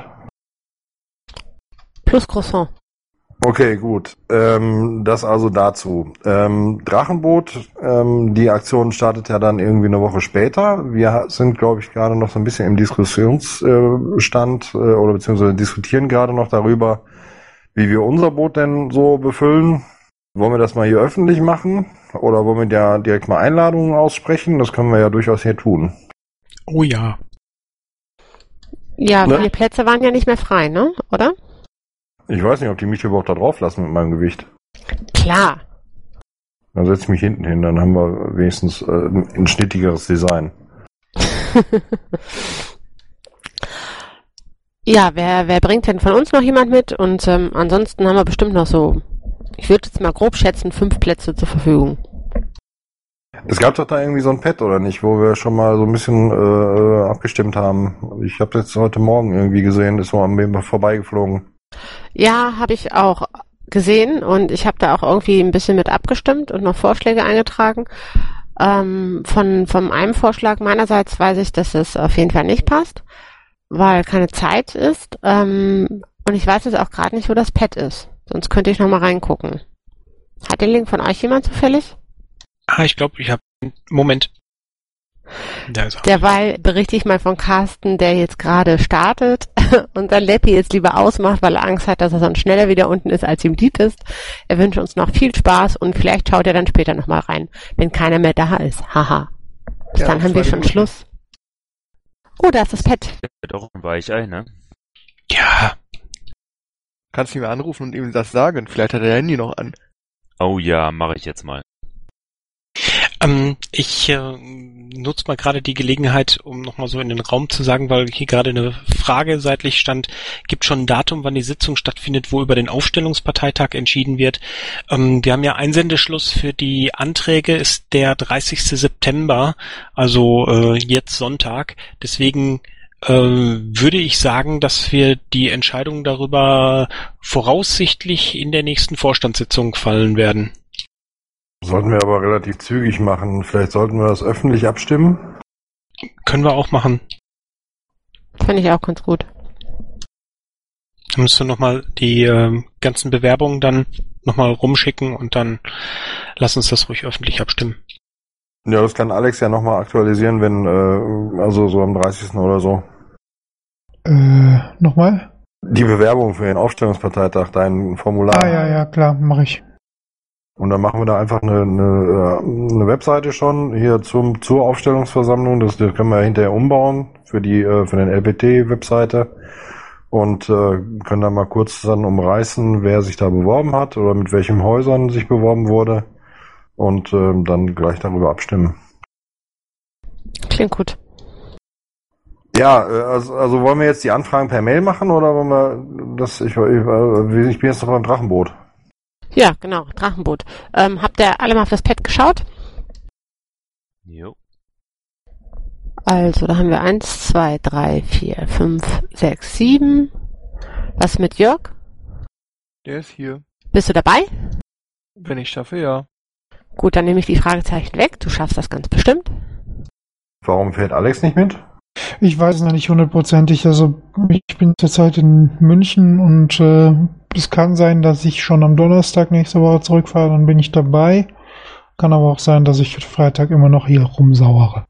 Plus Croissant. Okay, gut. Das also dazu. Drachenboot, die Aktion startet ja dann irgendwie eine Woche später. Wir sind, glaube ich, gerade noch so ein bisschen im Diskussionsstand oder beziehungsweise diskutieren gerade noch darüber, wie wir unser Boot denn so befüllen. Wollen wir das mal hier öffentlich machen? Oder wollen wir ja direkt mal Einladungen aussprechen? Das können wir ja durchaus hier tun. Oh ja. Ja, 4 Plätze waren ja nicht mehr frei, ne? Oder? Ich weiß nicht, ob die mich überhaupt da drauf lassen mit meinem Gewicht. Klar. Dann setze ich mich hinten hin, dann haben wir wenigstens ein schnittigeres Design. Ja, wer bringt denn von uns noch jemand mit? Und ansonsten haben wir bestimmt noch so, ich würde jetzt mal grob schätzen, 5 Plätze zur Verfügung. Es gab doch da irgendwie so ein Pad, oder nicht, wo wir schon mal so ein bisschen abgestimmt haben. Ich habe jetzt heute Morgen irgendwie gesehen, ist so an mir vorbeigeflogen. Ja, habe ich auch gesehen und ich habe da auch irgendwie ein bisschen mit abgestimmt und noch Vorschläge eingetragen. Von einem Vorschlag meinerseits weiß ich, dass es auf jeden Fall nicht passt, weil keine Zeit ist. Und ich weiß jetzt auch gerade nicht, wo das Pad ist. Sonst könnte ich noch mal reingucken. Hat den Link von euch jemand zufällig? Ich glaube, ich habe... Moment. Derweil berichte ich mal von Carsten, der jetzt gerade startet und sein Leppi jetzt lieber ausmacht, weil er Angst hat, dass er sonst schneller wieder unten ist, als ihm lieb ist. Er wünscht uns noch viel Spaß und vielleicht schaut er dann später noch mal rein, wenn keiner mehr da ist. Haha. Bis dann haben wir schon Schluss. Oh, da ist das Pad. Doch ein Weichei, ne? Ja. Kannst du ihn mal anrufen und ihm das sagen? Vielleicht hat er Handy noch an. Oh ja, mache ich jetzt mal. Ich nutze mal gerade die Gelegenheit, um nochmal so in den Raum zu sagen, weil hier gerade eine Frage seitlich stand, gibt schon ein Datum, wann die Sitzung stattfindet, wo über den Aufstellungsparteitag entschieden wird. Wir haben ja Einsendeschluss für die Anträge, ist der 30. September, also jetzt Sonntag. Deswegen würde ich sagen, dass wir die Entscheidung darüber voraussichtlich in der nächsten Vorstandssitzung fallen werden. Sollten wir aber relativ zügig machen. Vielleicht sollten wir das öffentlich abstimmen. Können wir auch machen. Finde ich auch ganz gut. Dann musst du nochmal die ganzen Bewerbungen dann nochmal rumschicken und dann lass uns das ruhig öffentlich abstimmen. Ja, das kann Alex ja nochmal aktualisieren, wenn, also so am 30. oder so. Nochmal? Die Bewerbung für den Aufstellungsparteitag, dein Formular. Ja, klar, mache ich. Und dann machen wir da einfach eine Webseite schon hier zur Aufstellungsversammlung. Das können wir hinterher umbauen für den LPT-Webseite und können dann mal kurz dann umreißen, wer sich da beworben hat oder mit welchen Häusern sich beworben wurde und dann gleich darüber abstimmen. Klingt gut. Ja, also wollen wir jetzt die Anfragen per Mail machen oder wollen wir ich bin jetzt noch beim Drachenboot. Ja, genau, Drachenboot. Habt ihr alle mal auf das Pad geschaut? Jo. Also, da haben wir 1, 2, 3, 4, 5, 6, 7. Was mit Jörg? Der ist hier. Bist du dabei? Wenn ich schaffe, ja. Gut, dann nehme ich die Fragezeichen weg. Du schaffst das ganz bestimmt. Warum fährt Alex nicht mit? Ich weiß es noch nicht hundertprozentig. Also ich bin zurzeit in München und es kann sein, dass ich schon am Donnerstag nächste Woche zurückfahre. Dann bin ich dabei. Kann aber auch sein, dass ich Freitag immer noch hier rumsauere.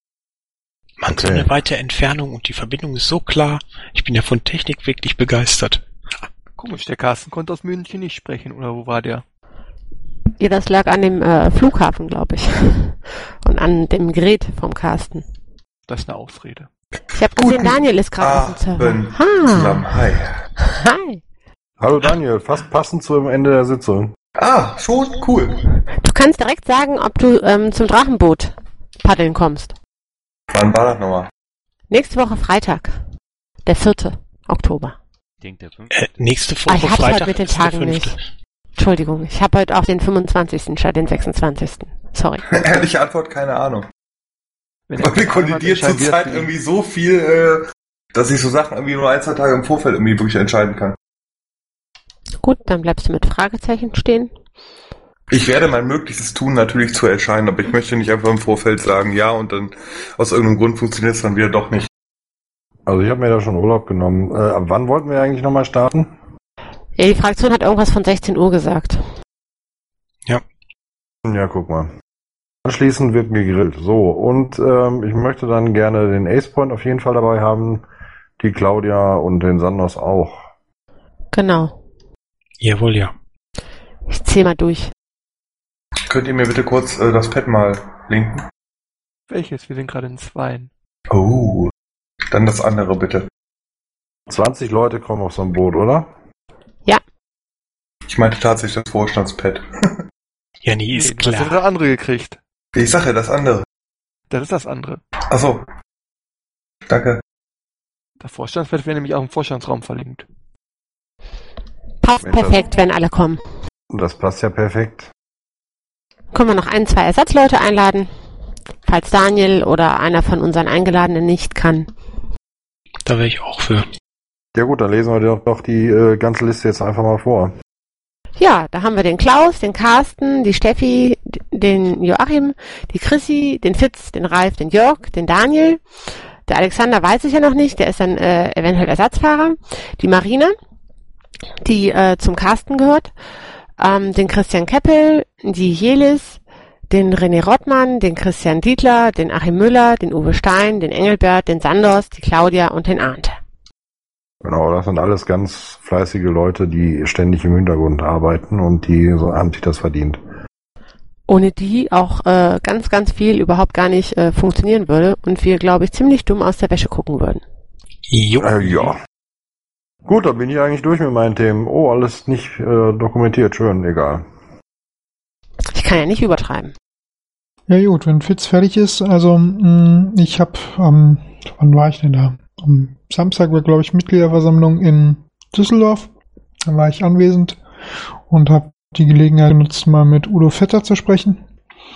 Man, so eine weite Entfernung und die Verbindung ist so klar. Ich bin ja von Technik wirklich begeistert. Komisch, der Carsten konnte aus München nicht sprechen, oder wo war der? Ja, das lag an dem Flughafen, glaube ich. Und an dem Gerät vom Carsten. Das ist eine Ausrede. Ich habe gesehen, Daniel ist gerade auf dem Server. Zusammen. Hi. Hi. Hallo Daniel, fast passend zum Ende der Sitzung. Ah, schon? Cool. Du kannst direkt sagen, ob du zum Drachenboot paddeln kommst. Wann war das nochmal? Nächste Woche Freitag. Der 4. Oktober. Ich denke, der 5. Nächste Woche ich hab's Freitag heute mit den ist der Tagen 5. nicht. Entschuldigung, ich habe heute auch den 25. statt den 26. Sorry. Ehrliche Antwort, keine Ahnung. Weil mir kollidiert zurzeit irgendwie so viel, dass ich so Sachen irgendwie nur 1, 2 Tage im Vorfeld irgendwie wirklich entscheiden kann. Gut, dann bleibst du mit Fragezeichen stehen. Ich werde mein Möglichstes tun, natürlich zu erscheinen, aber ich möchte nicht einfach im Vorfeld sagen, ja, und dann aus irgendeinem Grund funktioniert es dann wieder doch nicht. Also ich habe mir da schon Urlaub genommen. Ab wann wollten wir eigentlich nochmal starten? Ja, die Fraktion hat irgendwas von 16 Uhr gesagt. Ja. Ja, guck mal. Anschließend wird gegrillt. So, und ich möchte dann gerne den Ace Point auf jeden Fall dabei haben, die Claudia und den Sandos auch. Genau. Jawohl, ja. Ich zähl mal durch. Könnt ihr mir bitte kurz das Pad mal linken? Welches? Wir sind gerade in 2. Oh, dann das andere bitte. 20 Leute kommen auf so ein Boot, oder? Ja. Ich meinte tatsächlich das Vorstandspad. Ja, nee, ist klar. Was hat der andere gekriegt? Ich sage ja das andere. Das ist das andere. Ach so. Danke. Das Vorstandspad wäre nämlich auch im Vorstandsraum verlinkt. Passt perfekt, wenn alle kommen. Das passt ja perfekt. Können wir noch 1, 2 Ersatzleute einladen, falls Daniel oder einer von unseren Eingeladenen nicht kann. Da wäre ich auch für. Ja gut, dann lesen wir doch die ganze Liste jetzt einfach mal vor. Ja, da haben wir den Klaus, den Carsten, die Steffi, den Joachim, die Chrissy, den Fitz, den Ralf, den Jörg, den Daniel. Der Alexander weiß ich ja noch nicht, der ist dann eventuell Ersatzfahrer. Die Marina, die zum Carsten gehört. Den Christian Keppel, die Jelis, den René Rottmann, den Christian Dietler, den Achim Müller, den Uwe Stein, den Engelbert, den Sandos, die Claudia und den Arndt. Genau, das sind alles ganz fleißige Leute, die ständig im Hintergrund arbeiten und die so haben sich das verdient. Ohne die auch ganz, ganz viel überhaupt gar nicht funktionieren würde und wir, glaube ich, ziemlich dumm aus der Wäsche gucken würden. Jo. Ja. Gut, dann bin ich eigentlich durch mit meinen Themen. Oh, alles nicht dokumentiert, schön, egal. Ich kann ja nicht übertreiben. Ja gut, wenn Fitz fertig ist, also ich habe wann war ich denn da? Am Samstag war, glaube ich, Mitgliederversammlung in Düsseldorf. Da war ich anwesend und habe die Gelegenheit genutzt, mal mit Udo Vetter zu sprechen.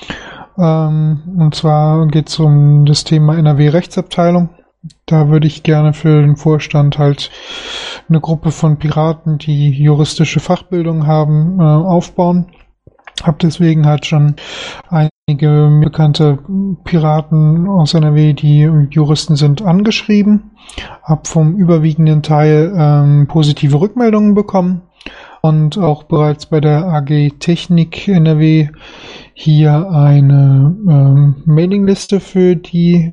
Und zwar geht es um das Thema NRW-Rechtsabteilung. Da würde ich gerne für den Vorstand halt eine Gruppe von Piraten, die juristische Fachbildung haben, aufbauen. Hab deswegen halt schon einige bekannte Piraten aus NRW, die Juristen sind, angeschrieben. Hab vom überwiegenden Teil positive Rückmeldungen bekommen und auch bereits bei der AG Technik NRW hier eine Mailingliste für die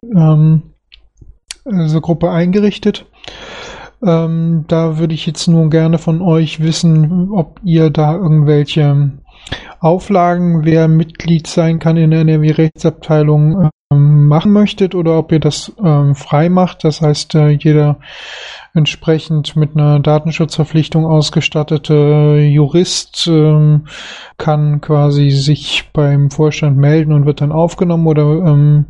Gruppe eingerichtet. Da würde ich jetzt nur gerne von euch wissen, ob ihr da irgendwelche Auflagen, wer Mitglied sein kann in der NRW-Rechtsabteilung, machen möchtet oder ob ihr das frei macht. Das heißt, jeder entsprechend mit einer Datenschutzverpflichtung ausgestattete Jurist kann quasi sich beim Vorstand melden und wird dann aufgenommen oder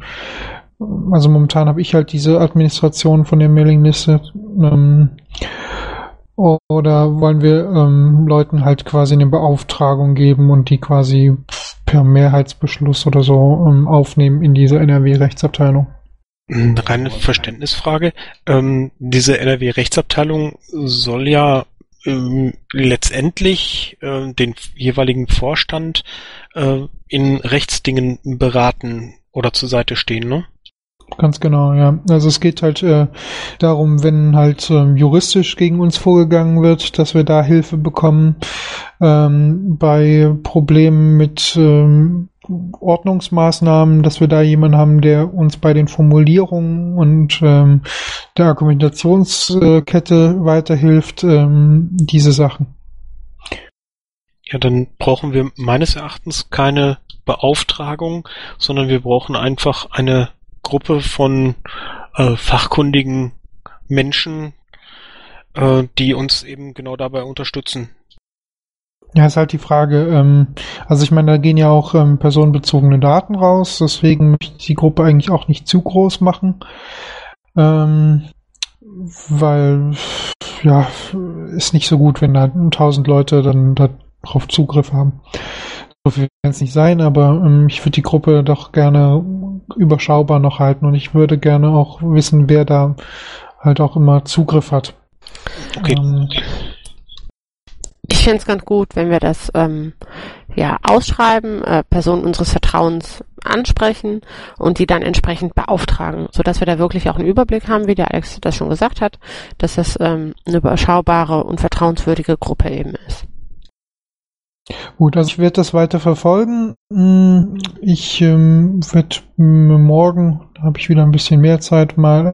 also momentan habe ich halt diese Administration von der Mailingliste. Oder wollen wir Leuten halt quasi eine Beauftragung geben und die quasi per Mehrheitsbeschluss oder so aufnehmen in diese NRW-Rechtsabteilung? Eine reine Verständnisfrage. Diese NRW-Rechtsabteilung soll ja letztendlich den jeweiligen Vorstand in Rechtsdingen beraten oder zur Seite stehen, ne? Ganz genau, ja. Also es geht halt darum, wenn halt juristisch gegen uns vorgegangen wird, dass wir da Hilfe bekommen. Bei Problemen mit Ordnungsmaßnahmen, dass wir da jemanden haben, der uns bei den Formulierungen und der Argumentationskette weiterhilft, diese Sachen. Ja, dann brauchen wir meines Erachtens keine Beauftragung, sondern wir brauchen einfach eine Gruppe von fachkundigen Menschen, die uns eben genau dabei unterstützen. Ja, ist halt die Frage, also ich meine, da gehen ja auch personenbezogene Daten raus, deswegen möchte ich die Gruppe eigentlich auch nicht zu groß machen, weil, ja, ist nicht so gut, wenn da 1000 Leute dann darauf Zugriff haben. So viel kann es nicht sein, aber ich würde die Gruppe doch gerne überschaubar noch halten und ich würde gerne auch wissen, wer da halt auch immer Zugriff hat. Okay. Ich fände es ganz gut, wenn wir das ausschreiben, Personen unseres Vertrauens ansprechen und die dann entsprechend beauftragen, sodass wir da wirklich auch einen Überblick haben, wie der Alex das schon gesagt hat, dass das eine überschaubare und vertrauenswürdige Gruppe eben ist. Gut, also ich werde das weiter verfolgen. Ich werde morgen, da habe ich wieder ein bisschen mehr Zeit, mal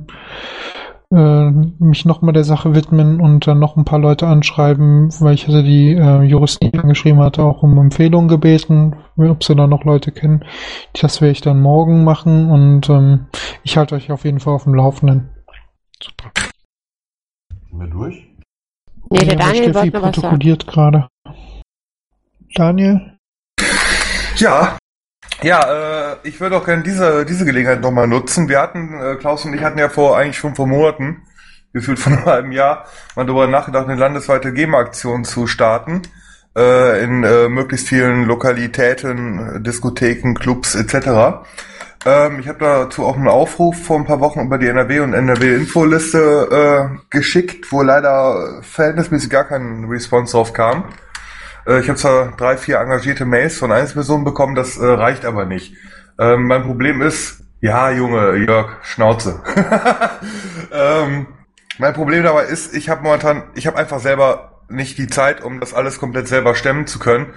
mich nochmal der Sache widmen und dann noch ein paar Leute anschreiben, weil ich hatte die Juristen, die ich angeschrieben hatte, auch um Empfehlungen gebeten, ob sie da noch Leute kennen. Das werde ich dann morgen machen und ich halte euch auf jeden Fall auf dem Laufenden. Super. Sind wir durch? Nee, der Daniel wollte noch was protokolliert gerade. Daniel? Ja, ich würde auch gerne diese Gelegenheit nochmal nutzen. Wir hatten, Klaus und ich hatten ja eigentlich schon vor Monaten, gefühlt vor einem halben Jahr, mal darüber nachgedacht, eine landesweite GEMA-Aktion zu starten, in möglichst vielen Lokalitäten, Diskotheken, Clubs etc. Ich habe dazu auch einen Aufruf vor ein paar Wochen über die NRW und NRW-Infoliste geschickt, wo leider verhältnismäßig gar kein Response drauf kam. Ich habe zwar 3-4 engagierte Mails von Einzelpersonen bekommen, das reicht aber nicht. Mein Problem ist, ja Junge, Jörg, Schnauze. Mein Problem dabei ist, ich habe einfach selber nicht die Zeit, um das alles komplett selber stemmen zu können.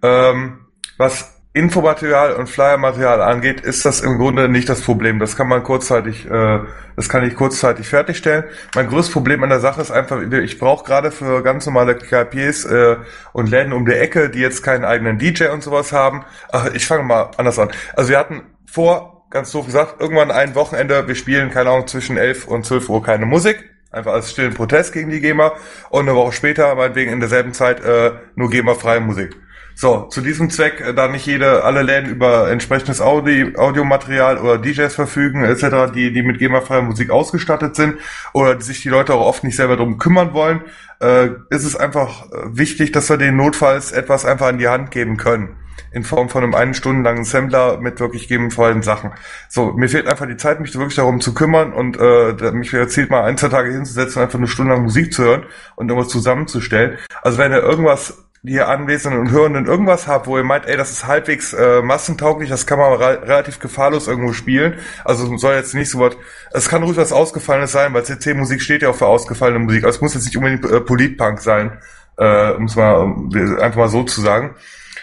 Was Infomaterial und Flyermaterial angeht, ist das im Grunde nicht das Problem. Das kann ich kurzzeitig fertigstellen. Mein größtes Problem an der Sache ist einfach, ich brauche gerade für ganz normale KPs und Läden um die Ecke, die jetzt keinen eigenen DJ und sowas haben. Ich fange mal anders an. Also wir hatten ganz doof gesagt, irgendwann ein Wochenende, wir spielen, keine Ahnung, zwischen 11 und 12 Uhr keine Musik. Einfach als stillen Protest gegen die GEMA. Und eine Woche später, meinetwegen in derselben Zeit, nur GEMA-freie Musik. So, zu diesem Zweck, da nicht alle Läden über entsprechendes Audiomaterial oder DJs verfügen, etc., die mit GEMA-freier Musik ausgestattet sind, oder sich die Leute auch oft nicht selber drum kümmern wollen, ist es einfach wichtig, dass wir denen notfalls etwas einfach an die Hand geben können. In Form von einem 1 Stunde langen Sampler mit wirklich gegebenenfalls Sachen. So, mir fehlt einfach die Zeit, mich wirklich darum zu kümmern und mich gezielt mal 1-2 Tage hinzusetzen und einfach eine Stunde lang Musik zu hören und irgendwas zusammenzustellen. Also wenn ihr die hier Anwesenden und Hörenden irgendwas habt, wo ihr meint, das ist halbwegs massentauglich, das kann man relativ gefahrlos irgendwo spielen. Also soll jetzt nicht so was, es kann ruhig was Ausgefallenes sein, weil CC-Musik steht ja auch für ausgefallene Musik. Also es muss jetzt nicht unbedingt Politpunk sein, um es mal einfach mal so zu sagen.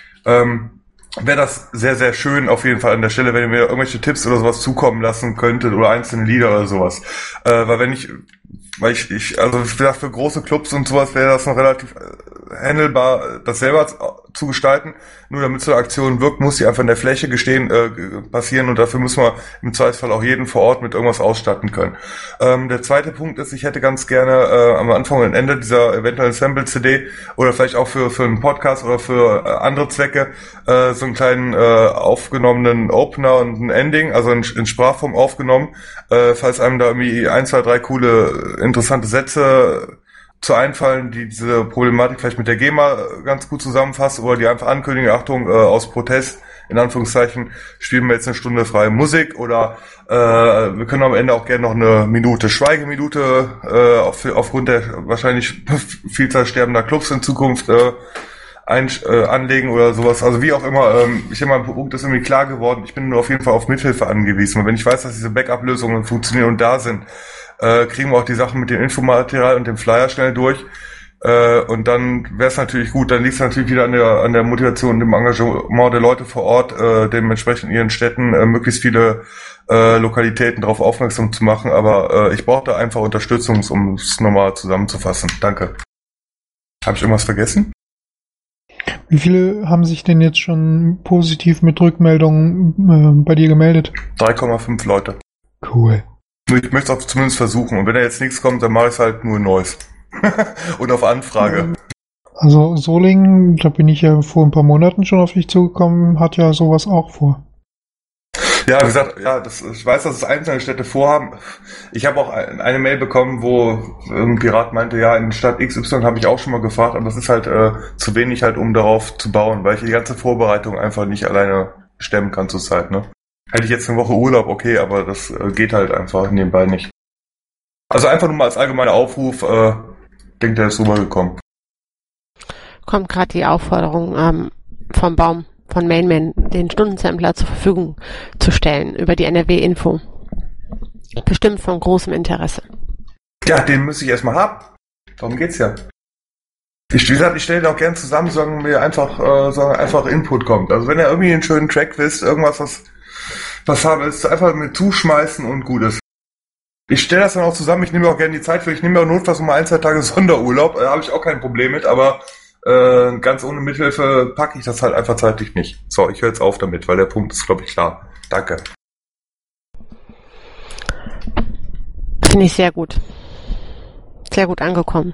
Wäre das sehr, sehr schön auf jeden Fall an der Stelle, wenn ihr mir irgendwelche Tipps oder sowas zukommen lassen könntet oder einzelne Lieder oder sowas. Weil ich für große Clubs und sowas wäre das noch relativ handelbar, das selber zu gestalten. Nur damit so eine Aktion wirkt, muss sie einfach in der Fläche passieren und dafür müssen wir im Zweifelsfall auch jeden vor Ort mit irgendwas ausstatten können. Der zweite Punkt ist, ich hätte ganz gerne am Anfang und Ende dieser eventuellen Sample-CD oder vielleicht auch für einen Podcast oder für andere Zwecke so einen kleinen aufgenommenen Opener und ein Ending, also in Sprachform aufgenommen, falls einem da irgendwie 1, 2, 3 coole, interessante Sätze zu einfallen, die diese Problematik vielleicht mit der GEMA ganz gut zusammenfasst oder die einfach ankündigen, Achtung, aus Protest, in Anführungszeichen, spielen wir jetzt eine Stunde freie Musik oder wir können am Ende auch gerne noch eine Minute Schweigeminute aufgrund der wahrscheinlich Vielzahl sterbender Clubs in Zukunft anlegen oder sowas. Also wie auch immer, ich denke mal, mein Punkt ist irgendwie klar geworden. Ich bin nur auf jeden Fall auf Mithilfe angewiesen. Und wenn ich weiß, dass diese Backup-Lösungen funktionieren und da sind, kriegen wir auch die Sachen mit dem Infomaterial und dem Flyer schnell durch. Und dann wäre es natürlich gut, dann liegt es natürlich wieder an der Motivation und dem Engagement der Leute vor Ort, dementsprechend in ihren Städten möglichst viele Lokalitäten darauf aufmerksam zu machen. Aber ich brauche da einfach Unterstützung, um es nochmal zusammenzufassen. Danke. Habe ich irgendwas vergessen? Wie viele haben sich denn jetzt schon positiv mit Rückmeldungen bei dir gemeldet? 3,5 Leute. Cool. Ich möchte es auch zumindest versuchen. Und wenn da jetzt nichts kommt, dann mache ich es halt nur Neues. Und auf Anfrage. Also Solingen, da bin ich ja vor ein paar Monaten schon auf dich zugekommen, hat ja sowas auch vor. Ja, wie gesagt, ich weiß, dass es einzelne Städte vorhaben. Ich habe auch eine Mail bekommen, wo ein Pirat meinte, ja, in Stadt XY habe ich auch schon mal gefragt, aber das ist halt zu wenig halt, um darauf zu bauen, weil ich die ganze Vorbereitung einfach nicht alleine stemmen kann zurzeit, ne? Hätte ich jetzt eine Woche Urlaub, okay, aber das geht halt einfach nebenbei nicht. Also einfach nur mal als allgemeiner Aufruf, denkt er ist rübergekommen. Kommt gerade die Aufforderung vom Baum, von Mainman, den Stundensampler zur Verfügung zu stellen über die NRW-Info. Bestimmt von großem Interesse. Ja, den muss ich erstmal haben. Darum geht's ja. Wie gesagt, ich stelle den auch gern zusammen, solange mir einfach Input kommt. Also wenn ihr irgendwie einen schönen Track wisst, irgendwas, was haben ist, einfach mit zuschmeißen und gut ist. Ich stelle das dann auch zusammen, ich nehme auch gerne die Zeit für, ich nehme auch notfalls mal 1-2 Tage Sonderurlaub, da habe ich auch kein Problem mit, aber ganz ohne Mithilfe packe ich das halt einfach zeitlich nicht. So, ich höre jetzt auf damit, weil der Punkt ist, glaube ich, klar. Danke. Finde ich sehr gut. Sehr gut angekommen.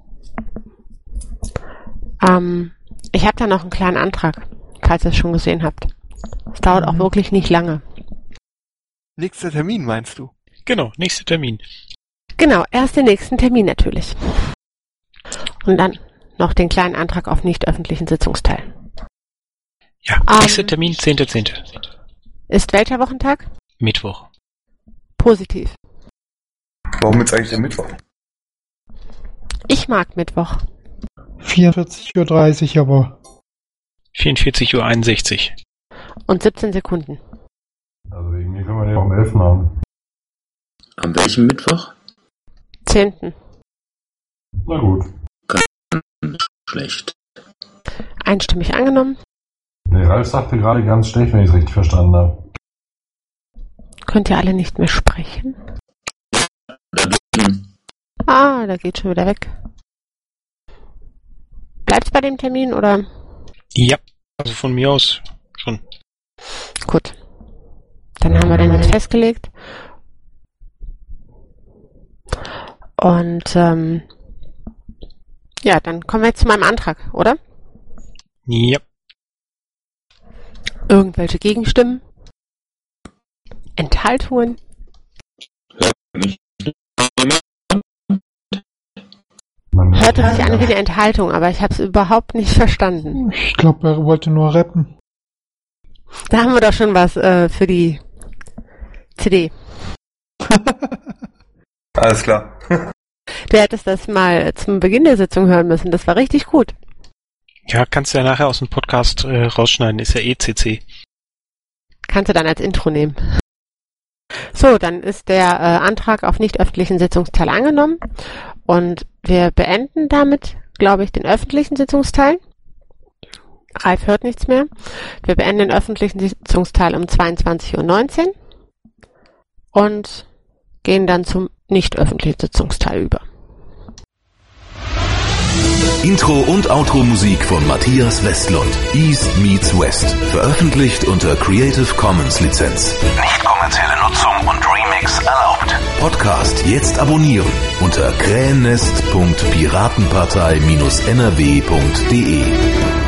Ich habe da noch einen kleinen Antrag, falls ihr es schon gesehen habt. Es dauert auch wirklich nicht lange. Nächster Termin, meinst du? Genau, nächster Termin. Genau, erst den nächsten Termin natürlich. Und dann noch den kleinen Antrag auf nicht öffentlichen Sitzungsteil. Ja, nächster Termin, 10.10. Ist welcher Wochentag? Mittwoch. Positiv. Warum jetzt eigentlich der Mittwoch? Ich mag Mittwoch. 44.30 Uhr aber. 44.61 Uhr. Und 17 Sekunden. Also wegen mir können wir den auch um 11 machen. Am welchem Mittwoch? 10. Na gut. Schlecht. Einstimmig angenommen. Der Ralf sagte gerade ganz schlecht, wenn ich es richtig verstanden habe. Könnt ihr alle nicht mehr sprechen? Ah, da geht schon wieder weg. Bleibt's bei dem Termin, oder? Ja, also von mir aus schon. Gut. Dann haben wir den jetzt festgelegt. Und ja, dann kommen wir jetzt zu meinem Antrag, oder? Ja. Irgendwelche Gegenstimmen? Enthaltungen? Hörte sich an wie eine Enthaltung, aber ich habe es überhaupt nicht verstanden. Ich glaube, er wollte nur rappen. Da haben wir doch schon was für die CD. Alles klar. Du hättest das mal zum Beginn der Sitzung hören müssen. Das war richtig gut. Ja, kannst du ja nachher aus dem Podcast rausschneiden. Ist ja CC. Kannst du dann als Intro nehmen. So, dann ist der Antrag auf nicht öffentlichen Sitzungsteil angenommen. Und wir beenden damit, glaube ich, den öffentlichen Sitzungsteil. Ralf hört nichts mehr. Wir beenden den öffentlichen Sitzungsteil um 22.19 Uhr und gehen dann zum nicht öffentlichen Sitzungsteil über. Intro und Outro-Musik von Matthias Westlund. East meets West. Veröffentlicht unter Creative Commons Lizenz. Nicht kommerzielle Nutzung und Remix erlaubt. Podcast jetzt abonnieren unter krähennest.piratenpartei-nrw.de.